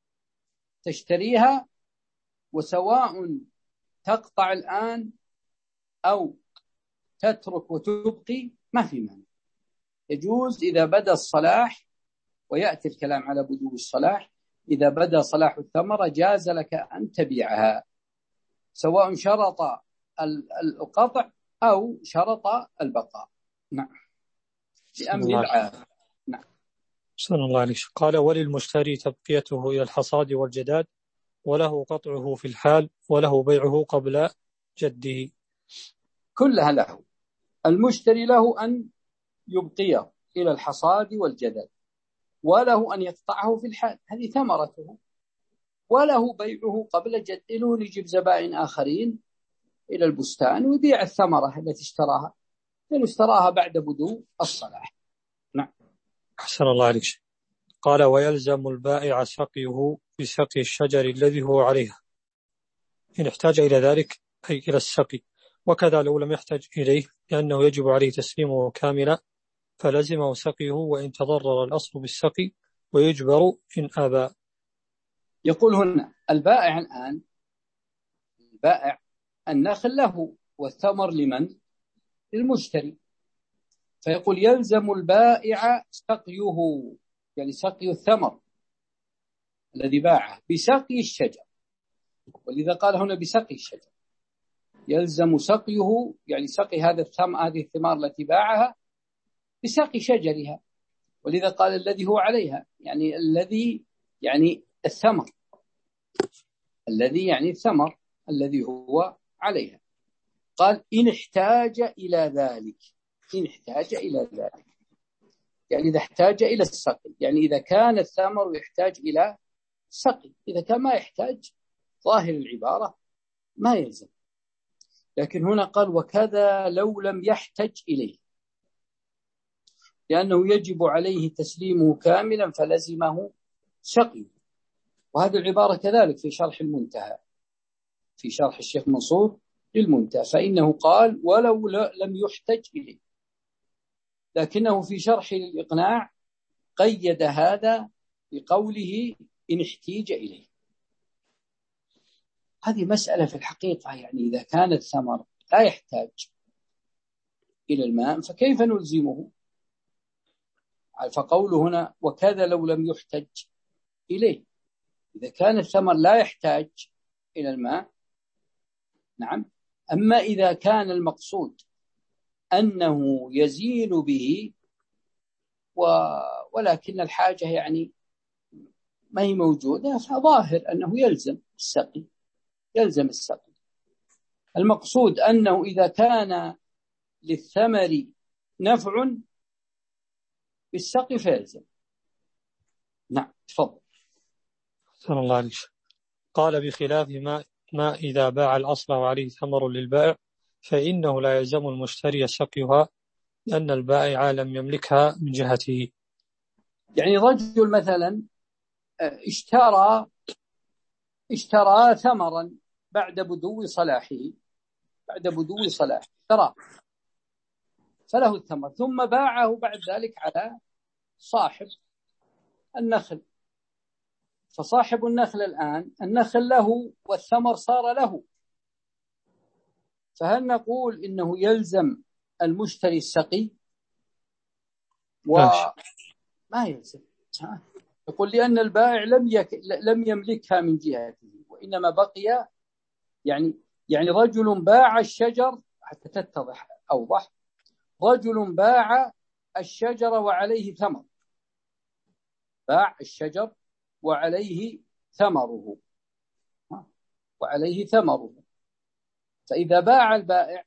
تشتريها، وسواء تقطع الآن أو تترك وتبقي ما في مانع، يجوز إذا بدا الصلاح، ويأتي الكلام على بدو الصلاح. إذا بدا صلاح الثمرة جاز لك أن تبيعها سواء شرط القطع أو شرط البقاء. نعم. لأمن العاهة. نعم.
صلى الله عليه وسلم. قال وللمشتري تبقيته إلى الحصاد والجداد، وله قطعه في الحال، وله بيعه قبل جده.
كلها له. المشتري له أن يبقيه إلى الحصاد والجداد، وله أن يقطعه في الحال، هذه ثمرته، وله بيعه قبل جده، يجيب زبائن آخرين إلى البستان ويبيع الثمرة التي اشتراها لأنه اشتراها بعد بدو الصلاح. نعم.
أحسن الله عليك. قال ويلزم البائع سقيه بسقي الشجر الذي هو عليها إن احتاج إلى ذلك، أي إلى السقي، وكذا لو لم يحتاج إليه لأنه يجب عليه تسليمه كاملا فلزمه سقيه وإن تضرر الأصل بالسقي، ويجبر إن أبى.
يقول هنا البائع الآن، البائع النخل له والثمر لمن؟ للمشتري، فيقول يلزم البائع سقيه، يعني سقي الثمر الذي باعه بسقي الشجر، ولذا قال هنا بسقي الشجر، يلزم سقيه يعني سقي هذا الثمر، هذه الثمار التي باعها بسقي شجرها، ولذا قال الذي هو عليها، يعني الذي يعني الثمر. الذي يعني الثمر الذي هو عليها. قال إن احتاج إلى ذلك، إن احتاج إلى ذلك يعني إذا احتاج إلى السقي، يعني إذا كان الثمر يحتاج إلى سقي. إذا كان ما يحتاج ظاهر العبارة ما يلزم. لكن هنا قال وكذا لو لم يحتج إليه، لأنه يجب عليه تسليمه كاملا فلزمه سقي. وهذه العبارة كذلك في شرح المنتهى، في شرح الشيخ منصور للمنتهى، فإنه قال ولو لم يحتج إليه، لكنه في شرح الإقناع قيد هذا بقوله إن احتيج إليه. هذه مسألة في الحقيقة، يعني إذا كان الثمر لا يحتاج إلى الماء فكيف نلزمه؟ فقوله هنا وكذا لو لم يحتج إليه، إذا كان الثمر لا يحتاج إلى الماء نعم. أما إذا كان المقصود أنه يزين به و... ولكن الحاجة يعني ما هي موجودة، فظاهر أنه يلزم السقي، يلزم السقي. المقصود أنه إذا كان للثمر نفع بالسقي فيلزم. نعم تفضل.
صلى الله عليه وسلم. قال بخلاف ما, ما إذا باع الأصل وعليه ثمر للبائع فإنه لا يلزم المشتري سقيها لأن البائع لم يملكها من جهته. يعني
رجل مثلا اشترى اشترى ثمرا بعد بدو صلاحه، بعد بدو صلاحه اشترى فله الثمر، ثم باعه بعد ذلك على صاحب النخل، فصاحب النخل الآن النخل له والثمر صار له، فهل نقول إنه يلزم المشتري السقي؟ وما يلزم. يقول لأن البائع لم يك... لم يملكها من جهته، وإنما بقي يعني يعني رجل باع الشجر، حتى تتضح أوضح، رجل باع الشجر وعليه ثمر، باع الشجر وعليه ثمره وعليه ثمره فإذا باع البائع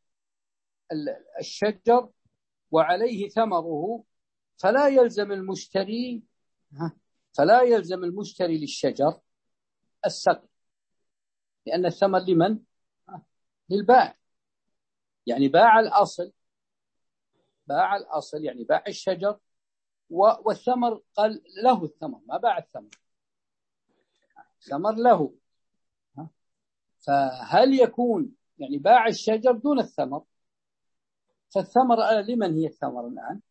الشجر وعليه ثمره فلا يلزم المشتري فلا يلزم المشتري للشجر السقي، لأن الثمر لمن؟ للبائع. يعني باع الأصل، باع الأصل يعني باع الشجر والثمر قال له الثمر، ما باع الثمر، الثمر له. فهل يكون يعني باع الشجر دون الثمر؟ فالثمر لمن هي الثمر الآن؟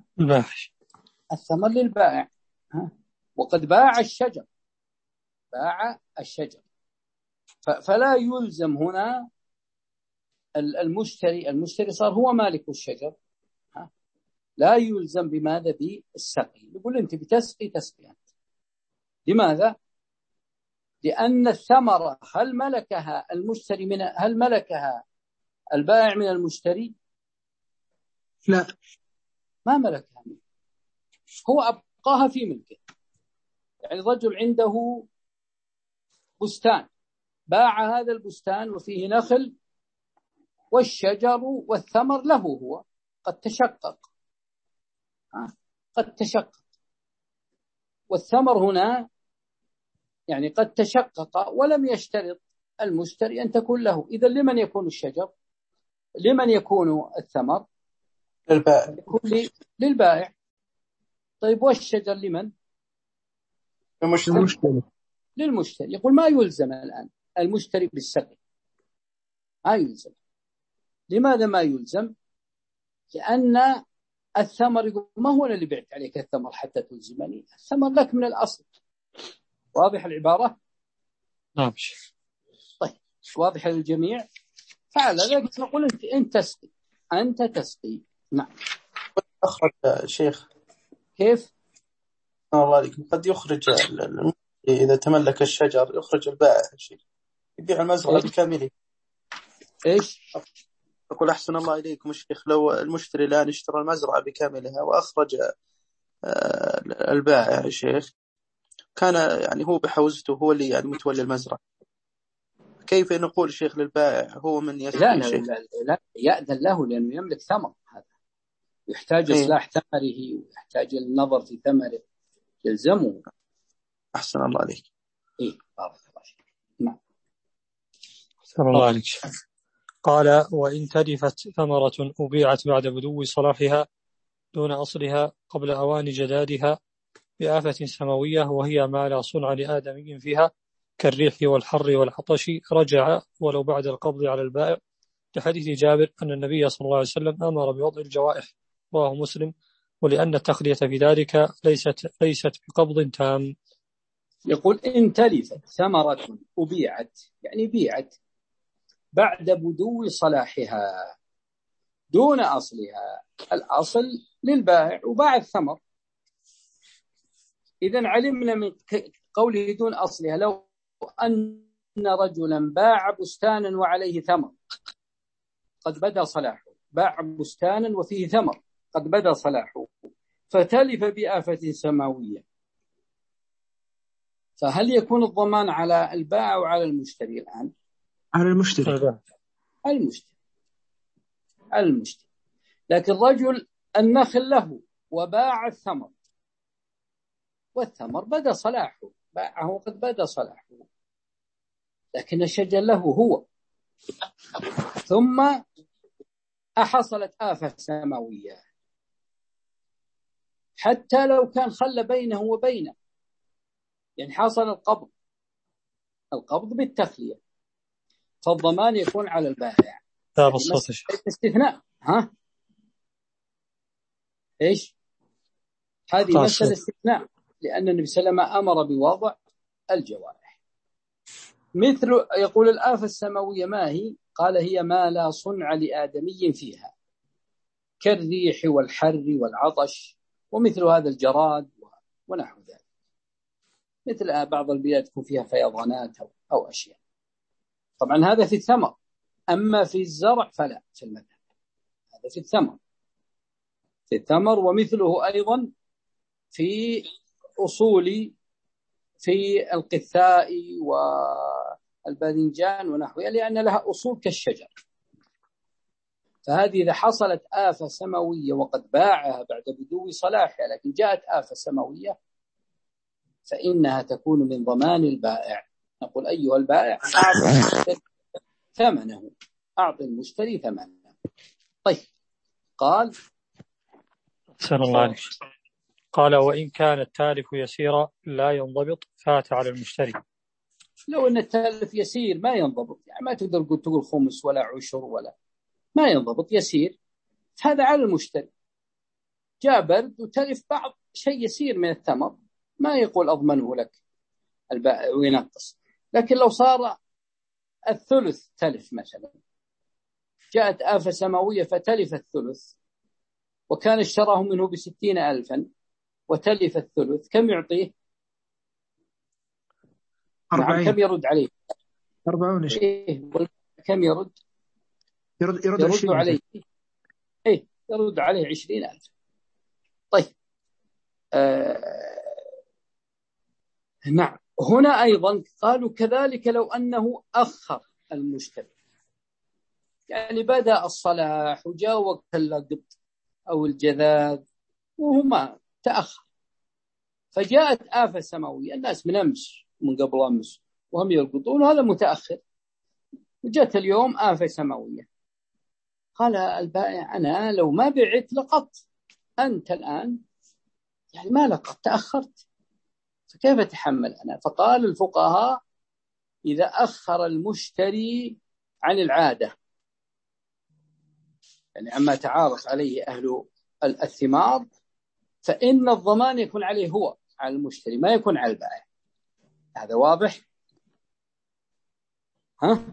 الثمر للبائع، وقد باع الشجر، باع الشجر، فلا يلزم هنا المشتري، المشتري صار هو مالك الشجر، لا يلزم بماذا؟ بالسقي. يقول أنت بتسقي تسقي أنت. لماذا؟ لأن الثمرة هل ملكها المشتري من هل ملكها البائع من المشتري؟
لا،
ما ملكها منه، هو أبقاها في ملكه. يعني رجل عنده بستان، باع هذا البستان وفيه نخل والشجر والثمر له هو، قد تشقق قد تشقق والثمر هنا يعني قد تشقق ولم يشترط المشتري أن تكون له. إذا لمن يكون الشجر؟ لمن يكون الثمر؟
للبائع.
يكون للبائع. طيب والشجر لمن؟
المشتري.
للمشتري. يقول ما يلزم الآن المشتري بالسقي، ما يلزم. لماذا ما يلزم؟ لأن الثمر يقول ما هو اللي بعت عليك الثمر حتى تلزمني، الثمر لك من الأصل. واضح العبارة؟
نعم.
طيب واضح للجميع؟ فعلى ذلك نقول أنت أنت تسقي، أنت تسقي. نعم.
أخرج شيخ
كيف؟
الله عليكم. قد يخرج إذا تملك الشجر يخرج البائع شيء، يبيع المزرعة
إيش؟
بكامله.
إيش؟
أقول أحسن الله إليكم الشيخ، لو المشتري الآن اشترى المزرعة بكاملها وأخرج البائع يا شيخ، كان يعني هو بحوزته، هو اللي يعني متولي المزرعة، كيف نقول شيخ للبائع هو من يسري؟
لا, لا, لا, لا يأذن له لأنه يملك ثمر، هذا يحتاج إصلاح إيه؟ ثمره، ويحتاج النظر في ثمره، يلزمه.
أحسن الله عليك.
إيه بارك الله فيك. نعم.
أحسن الله عليك. قال: وإن تلفت ثمرة أبيعت بعد بدو صلاحها دون أصلها قبل أوان جدادها بآفة سماوية وهي ما لا صنع لآدمي فيها كالريح والحر والعطش، رجع ولو بعد القبض على البائع، لحديث جابر أن النبي صلى الله عليه وسلم أمر بوضع الجوائح، رواه مسلم، ولأن التخلية في ذلك ليست ليست بقبض تام.
يقول: إن تلفت ثمرة أبيعت، يعني بيعت بعد بدو صلاحها دون أصلها، الأصل للبائع وباع الثمر. إذن علمنا من قوله دون أصلها لو أن رجلا باع بستانا وعليه ثمر قد بدأ صلاحه، باع بستانا وفيه ثمر قد بدأ صلاحه، فتلف بآفة سماوية، فهل يكون الضمان على البائع وعلى المشتري الآن؟
على المشتري.
المشتري المشتري لكن رجل النخل له وباع الثمر، والثمر بدأ صلاحه، باعه وقد بدأ صلاحه، لكن الشجر له هو، ثم أحصلت آفة سماوية، حتى لو كان خلى بينه وبينه، يعني حصل القبض القبض بالتخلية، فالضمان يكون على البائع.
هذا الصوت
استثناء. ها إيش هذه مسألة استثناء، لأن النبي صلى الله عليه وسلم أمر بوضع الجوائح. مثل يقول الآفة السماوية ما هي؟ قال: هي ما لا صنع لآدمي فيها كالريح والحر والعطش، ومثل هذا الجراد ونحو ذلك، مثل بعض البلاد تكون فيها فيضانات أو أشياء. طبعا هذا في الثمر، أما في الزرع فلا في المذهب، هذا في الثمر في الثمر ومثله أيضا في أصول في القثاء والباذنجان ونحوها، لأن لها أصول كالشجر. فهذه إذا حصلت آفة سماوية وقد باعها بعد بدو صلاحها، لكن جاءت آفة سماوية، فإنها تكون من ضمان البائع. نقول: أيها البائع أعط ثمنه، أعط المشتري ثمنه. طيب. قال:
سلام الله عليك. قال: وإن كان التالف يسيرا لا ينضبط فات على المشتري.
لو أن التالف يسير ما ينضبط، يعني ما تقدر تقول خمس ولا عشر ولا، ما ينضبط، يسير، هذا على المشتري. جاء برد وتلف بعض شيء يسير من الثمر، ما يقول أضمنه لك البائع وينقص. لكن لو صار الثلث تلف مثلا، جاءت آفة سماوية فتلف الثلث، وكان اشتراه منه بستين ألفا وتلف الثلث، كم يعطيه؟
أربعين.
كم يرد عليه؟
أربعون.
إيه. كم يرد؟
يرد, يرد,
يرد عليه إيه يرد عليه عشرين ألف. طيب. آه... نعم. هنا أيضا قالوا كذلك لو أنه أخر المشتري، يعني بدأ الصلاح وجاء وقت اللقط أو الجذاذ وهما تأخر، فجاءت آفة سماوية، الناس من أمس من قبل أمس وهم يلقطون، هذا متأخر، وجاءت اليوم آفة سماوية. قال البائع: أنا لو ما بعت لقط، أنت الآن يعني ما لقط، تأخرت، فكيف أتحمل أنا؟ فقال الفقهاء: إذا أخر المشتري عن العادة، يعني عما تعارف عليه أهل الثمار، فإن الضمان يكون عليه هو، على المشتري، ما يكون على البائع. هذا واضح؟ ها؟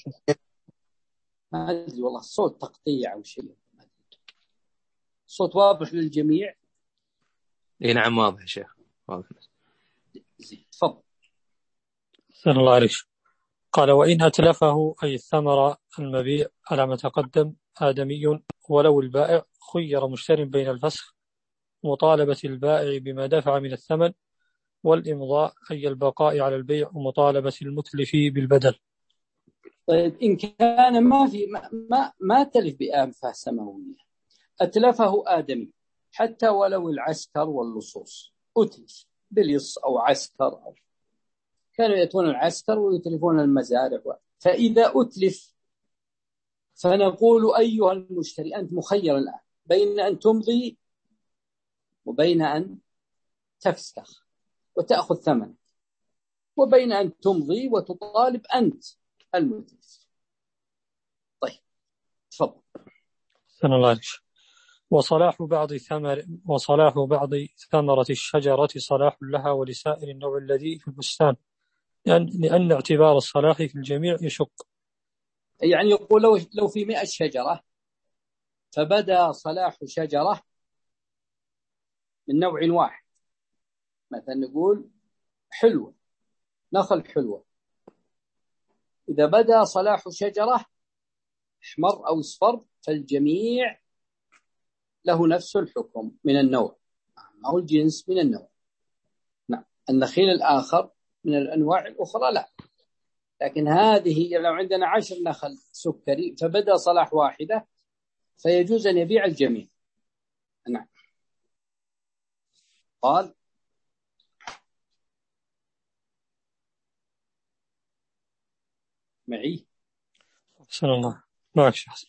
ما أدري والله، الصوت تقطيع أو شيء، الصوت واضح للجميع؟
إيه نعم واضح يا شيخ، واضح.
تفضل.
سلام الله عليك. قال: وإن أتلفه أي الثمر المبيع على ما تقدم آدمي ولو البائع، خير مشتر بين الفسخ ومطالبة البائع بما دفع من الثمن والإمضاء، أي البقاء على البيع، ومطالبة المتلف بالبدل.
طيب إن كان ما في ما ما, ما تلف بأنفه سماوية، أتلفه آدمي، حتى ولو العسكر واللصوص أتلف بلص أو عسكر أو كانوا يأتون العسكر ويتلفون المزارع. فإذا أتلف فنقول أيها المشتري أنت مخير الآن بين أن تمضي وبين أن تفسخ وتأخذ ثمن، وبين أن تمضي وتطالب أنت المتلف. طيب تفضل.
سن الله عليك. وصلاح بعض ثمر وصلاح بعض ثمرة الشجرة صلاح لها ولسائر النوع الذي في البستان، لأن, لأن اعتبار الصلاح في الجميع يشق.
يعني يقول لو لو في مئة شجرة فبدأ صلاح شجرة من نوع واحد، مثلا نقول حلوة، نخل حلوة، إذا بدأ صلاح شجرة أحمر أو اصفر فالجميع له نفس الحكم من النوع أو الجنس من النوع. نعم. النخيل الآخر من الأنواع الأخرى لا، لكن هذه لو عندنا عشر نخل سكري فبدأ صلاح واحدة فيجوز أن يبيع الجميع. نعم. قال معي.
سن الله معك شخص.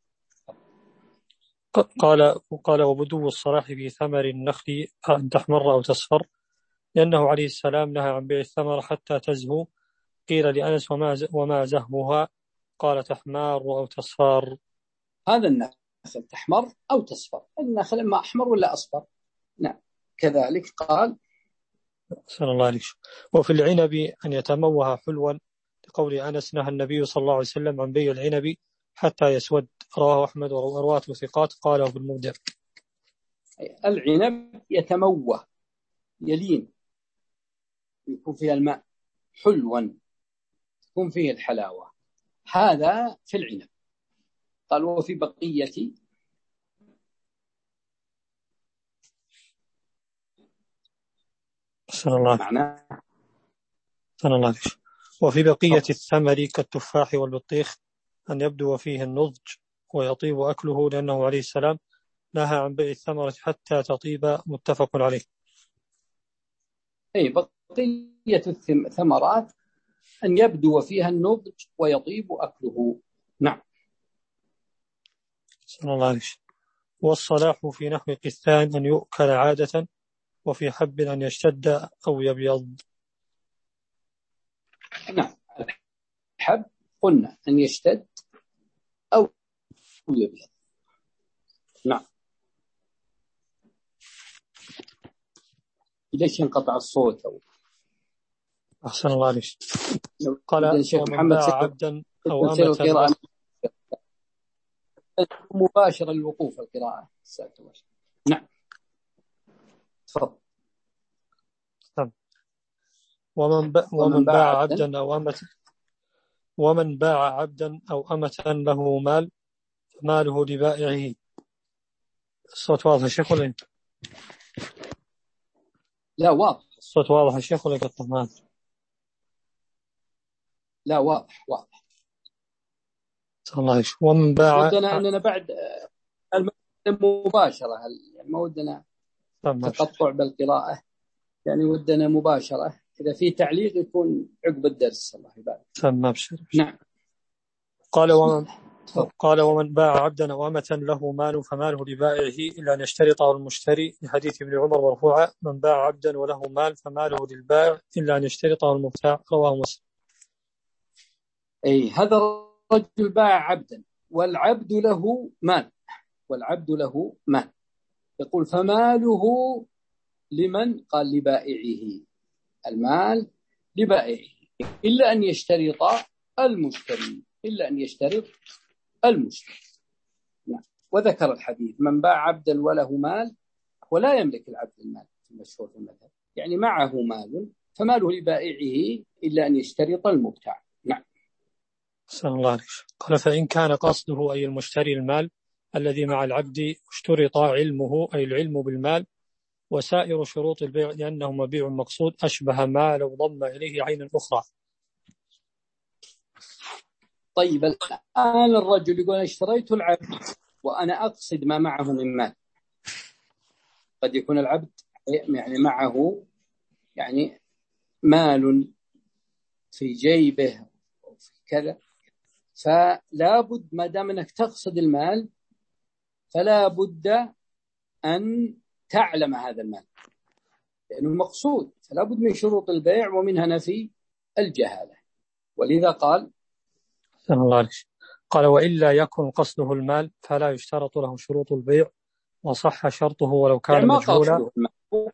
قال وقال وبدو الصلاح في ثمر النخل أن تحمر أو تصفر، لأنه عليه السلام نهى عن بيع الثمر حتى تزهو. قيل لأنس وما وما زهوها؟ قال تحمار أو تصفر.
هذا النخل تحمر أو تصفر، النخل إما أحمر ولا أصفر. نعم. كذلك قال
صلى الله عليه وسلم وفي العنب أن يتموه حلوا، لقول أنس نهى النبي صلى الله عليه وسلم عن بيع العنب حتى يسود. رواه أحمد ورواته ثقات قاله في المبدع.
العنب يتموه يلين، يكون فيها الماء حلوا، يكون فيه الحلاوة، هذا في العنب. قال وفي بقية
صلى الله
معناه
صلى الله عليه وسلم وفي بقية الثمر كالتفاح والبطيخ أن يبدو فيه النضج ويطيب أكله، لأنه عليه السلام نهى عن بيع الثمرة حتى تطيب. متفق عليه.
أي بقية الثمرات أن يبدو فيها النضج ويطيب أكله. نعم.
صلى الله عليه وسلم والصلاح في نحو قثان أن يؤكل عادة، وفي حب أن يشتد أو يبيض.
نعم. الحب قلنا أن يشتد أو يبيض. نعم. ليش ينقطع الصوت؟ أو
أحسن الله عليك. قال ومن باع عبدا أو
أمة مباشرة للوقوف القراءة. نعم. تفضل.
ومن باع ومن باع عبدا أو أمة ومن باع عبدا أو أمة له مال فماله لبائعه. الصوت واضح يا شيخ ولا؟
لا واضح.
الصوت واضح يا شيخ ولا كالطمان؟
لا واضح واضح.
صلى الله عليه وسلم ومن باع
ودنا أننا بعد المباشرة، يعني ما ودنا تقطع بالقراءة، يعني ودنا مباشرة. إذا في تعليق يكون عقب الدرس. الله يبارك.
سمى بشر.
نعم.
قال ومن قال ومن باع عبدا أو أمة له مال فماله لبائعه إلا أن يشترطه المشتري، لحديث ابن عمر مرفوعا من باع عبدا وله مال فماله للبائع إلا أن يشترطه المبتاع. رواه مسلم.
أي هذا الرجل باع عبدا والعبد له مال، والعبد له مال، يقول فماله لمن؟ قال لبائعه، المال لبائعه إلا أن يشترط المشتري، إلا أن يشترط المشتري. نعم. وذكر الحديث من باع عبدا وله مال ولا يملك العبد المال المشهور في المذهب، يعني معه مال فماله لبائعه إلا أن يشترط المبتاع. نعم.
صلى الله عليه وسلم. قال فإن كان قصده أي المشتري المال الذي مع العبد اشترط علمه أي العلم بالمال وسائر شروط البيع لأنه مبيع مقصود، أشبه ما لو ضم إليه عين أخرى.
طيب الآن الرجل يقول اشتريت العبد وأنا أقصد ما معه من مال. قد يكون العبد يعني معه يعني مال في جيبه أو في كذا، فلا بد ما دام أنك تقصد المال فلا بد أن تعلم هذا المال لأنه مقصود، فلا بد من شروط البيع ومنها نفي الجهالة. ولذا قال
الله عليك. قال وإلا يكن قصده المال فلا يشترط له شروط البيع وصح شرطه ولو كان
يعني ما
مجهولا.
قصده المال،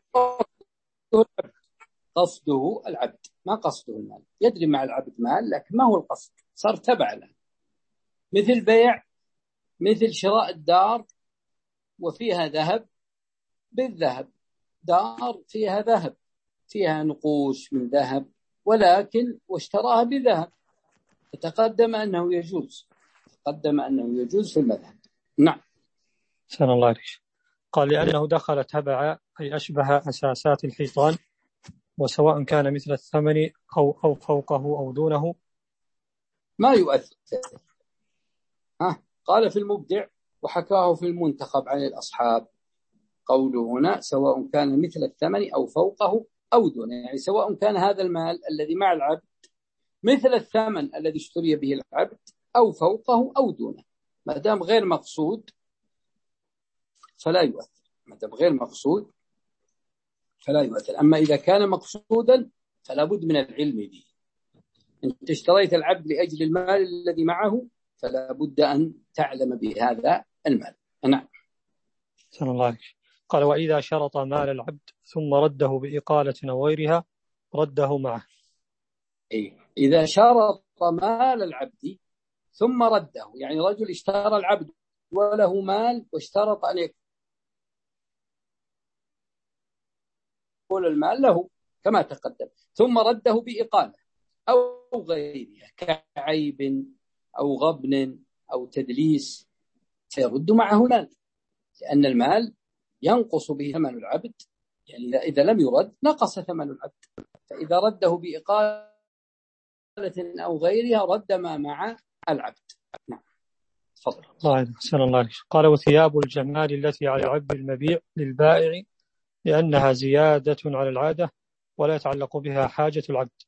قصده العبد، ما قصده المال. يدري مع العبد مال لكن ما هو القصد، صار تبع له. مثل بيع، مثل شراء الدار وفيها ذهب بالذهب، دار فيها ذهب فيها نقوش من ذهب ولكن واشتراها بذهب، فتقدم أنه يجوز، تقدم أنه يجوز في المذهب. نعم.
سنة الله عليك. قال لأنه دخل تبع أي أشبه أساسات الحيطان، وسواء كان مثل الثمن أو أو فوقه أو دونه
ما يؤثر. ها قال في المبدع وحكاه في المنتخب عن الأصحاب، قوله هنا سواء كان مثل الثمن أو فوقه أو دونه، يعني سواء كان هذا المال الذي مع العبد مثل الثمن الذي اشتري به العبد أو فوقه أو دونه، ما دام غير مقصود فلا يؤثر، ما دام غير مقصود فلا يؤثر. أما إذا كان مقصودا فلا بد من العلم به. أنت اشتريت العبد لأجل المال الذي معه فلا بد أن تعلم بهذا المال. نعم.
سنة الله عليك. قال وإذا شرط مال العبد ثم رده بإقالة أو غيرها رده معه.
إيه؟ إذا شرط مال العبد ثم رده، يعني رجل اشترى العبد وله مال واشترط أن يكون المال له كما تقدم، ثم رده بإقالة أو غيرها كعيب أو غبن أو تدليس، سيرد معه المال، لأن المال ينقص به ثمن العبد، يعني إذا لم يرد نقص ثمن العبد، فإذا رده بإقالة أو غيرها رد ما مع العبد. نعم. تفضل.
الله الله عليك. قال وثياب الجمال التي على العبد المبيع للبائع لأنها زيادة على العادة ولا يتعلق بها حاجة العبد.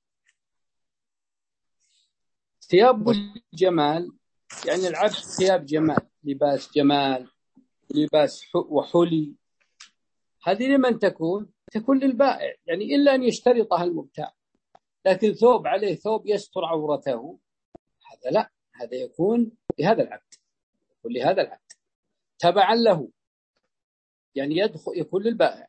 ثياب الجمال يعني العبد ثياب جمال، لباس جمال، لباس وحلي، هذه لمن تكون؟ تكون للبائع، يعني إلا أن يشترطها المبتاع. لكن ثوب عليه ثوب يستر عورته هذا لا، هذا يكون لهذا العبد، يكون لهذا العبد تبعا له، يعني يدخل يكون للبائع.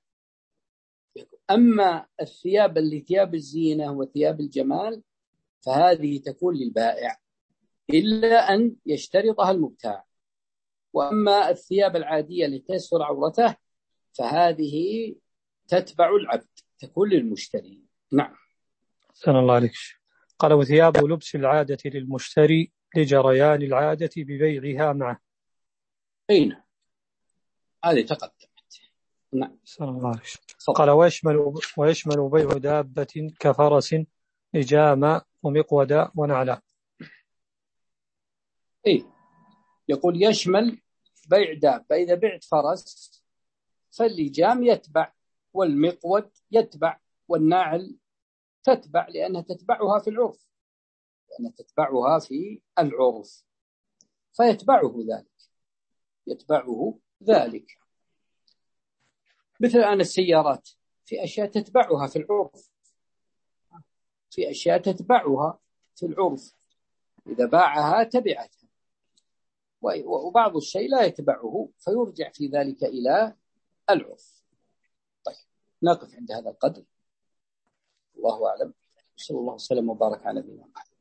أما الثياب اللي ثياب الزينة وثياب الجمال فهذه تكون للبائع إلا أن يشترطها المبتاع. وأما الثياب العادية التي تستر عورته فهذه تتبع العبد، تكون للمشتري. نعم.
سنة الله عليك. قال وثياب لبس العادة للمشتري لجريان العادة ببيعها معه.
أين هذه تقدمت. نعم.
سنة الله عليك. قال ويشمل, ويشمل بيع دابة كفرس لجام ومقود ونعلا.
إيه يقول يشمل بيع دابة، إذا بعت فرس فاللجام يتبع والمقود يتبع والناعل تتبع، لأنها تتبعها في العرف، لأنها تتبعها في العرف فيتبعه ذلك، يتبعه ذلك. مثل الآن السيارات في أشياء تتبعها في العرف، في أشياء تتبعها في العرف، إذا باعها تبعتها، وبعض الشيء لا يتبعه فيرجع في ذلك إلى العرف. طيب نقف عند هذا القدر، الله أعلم، صلى الله وسلم وبارك على نبينا محمد.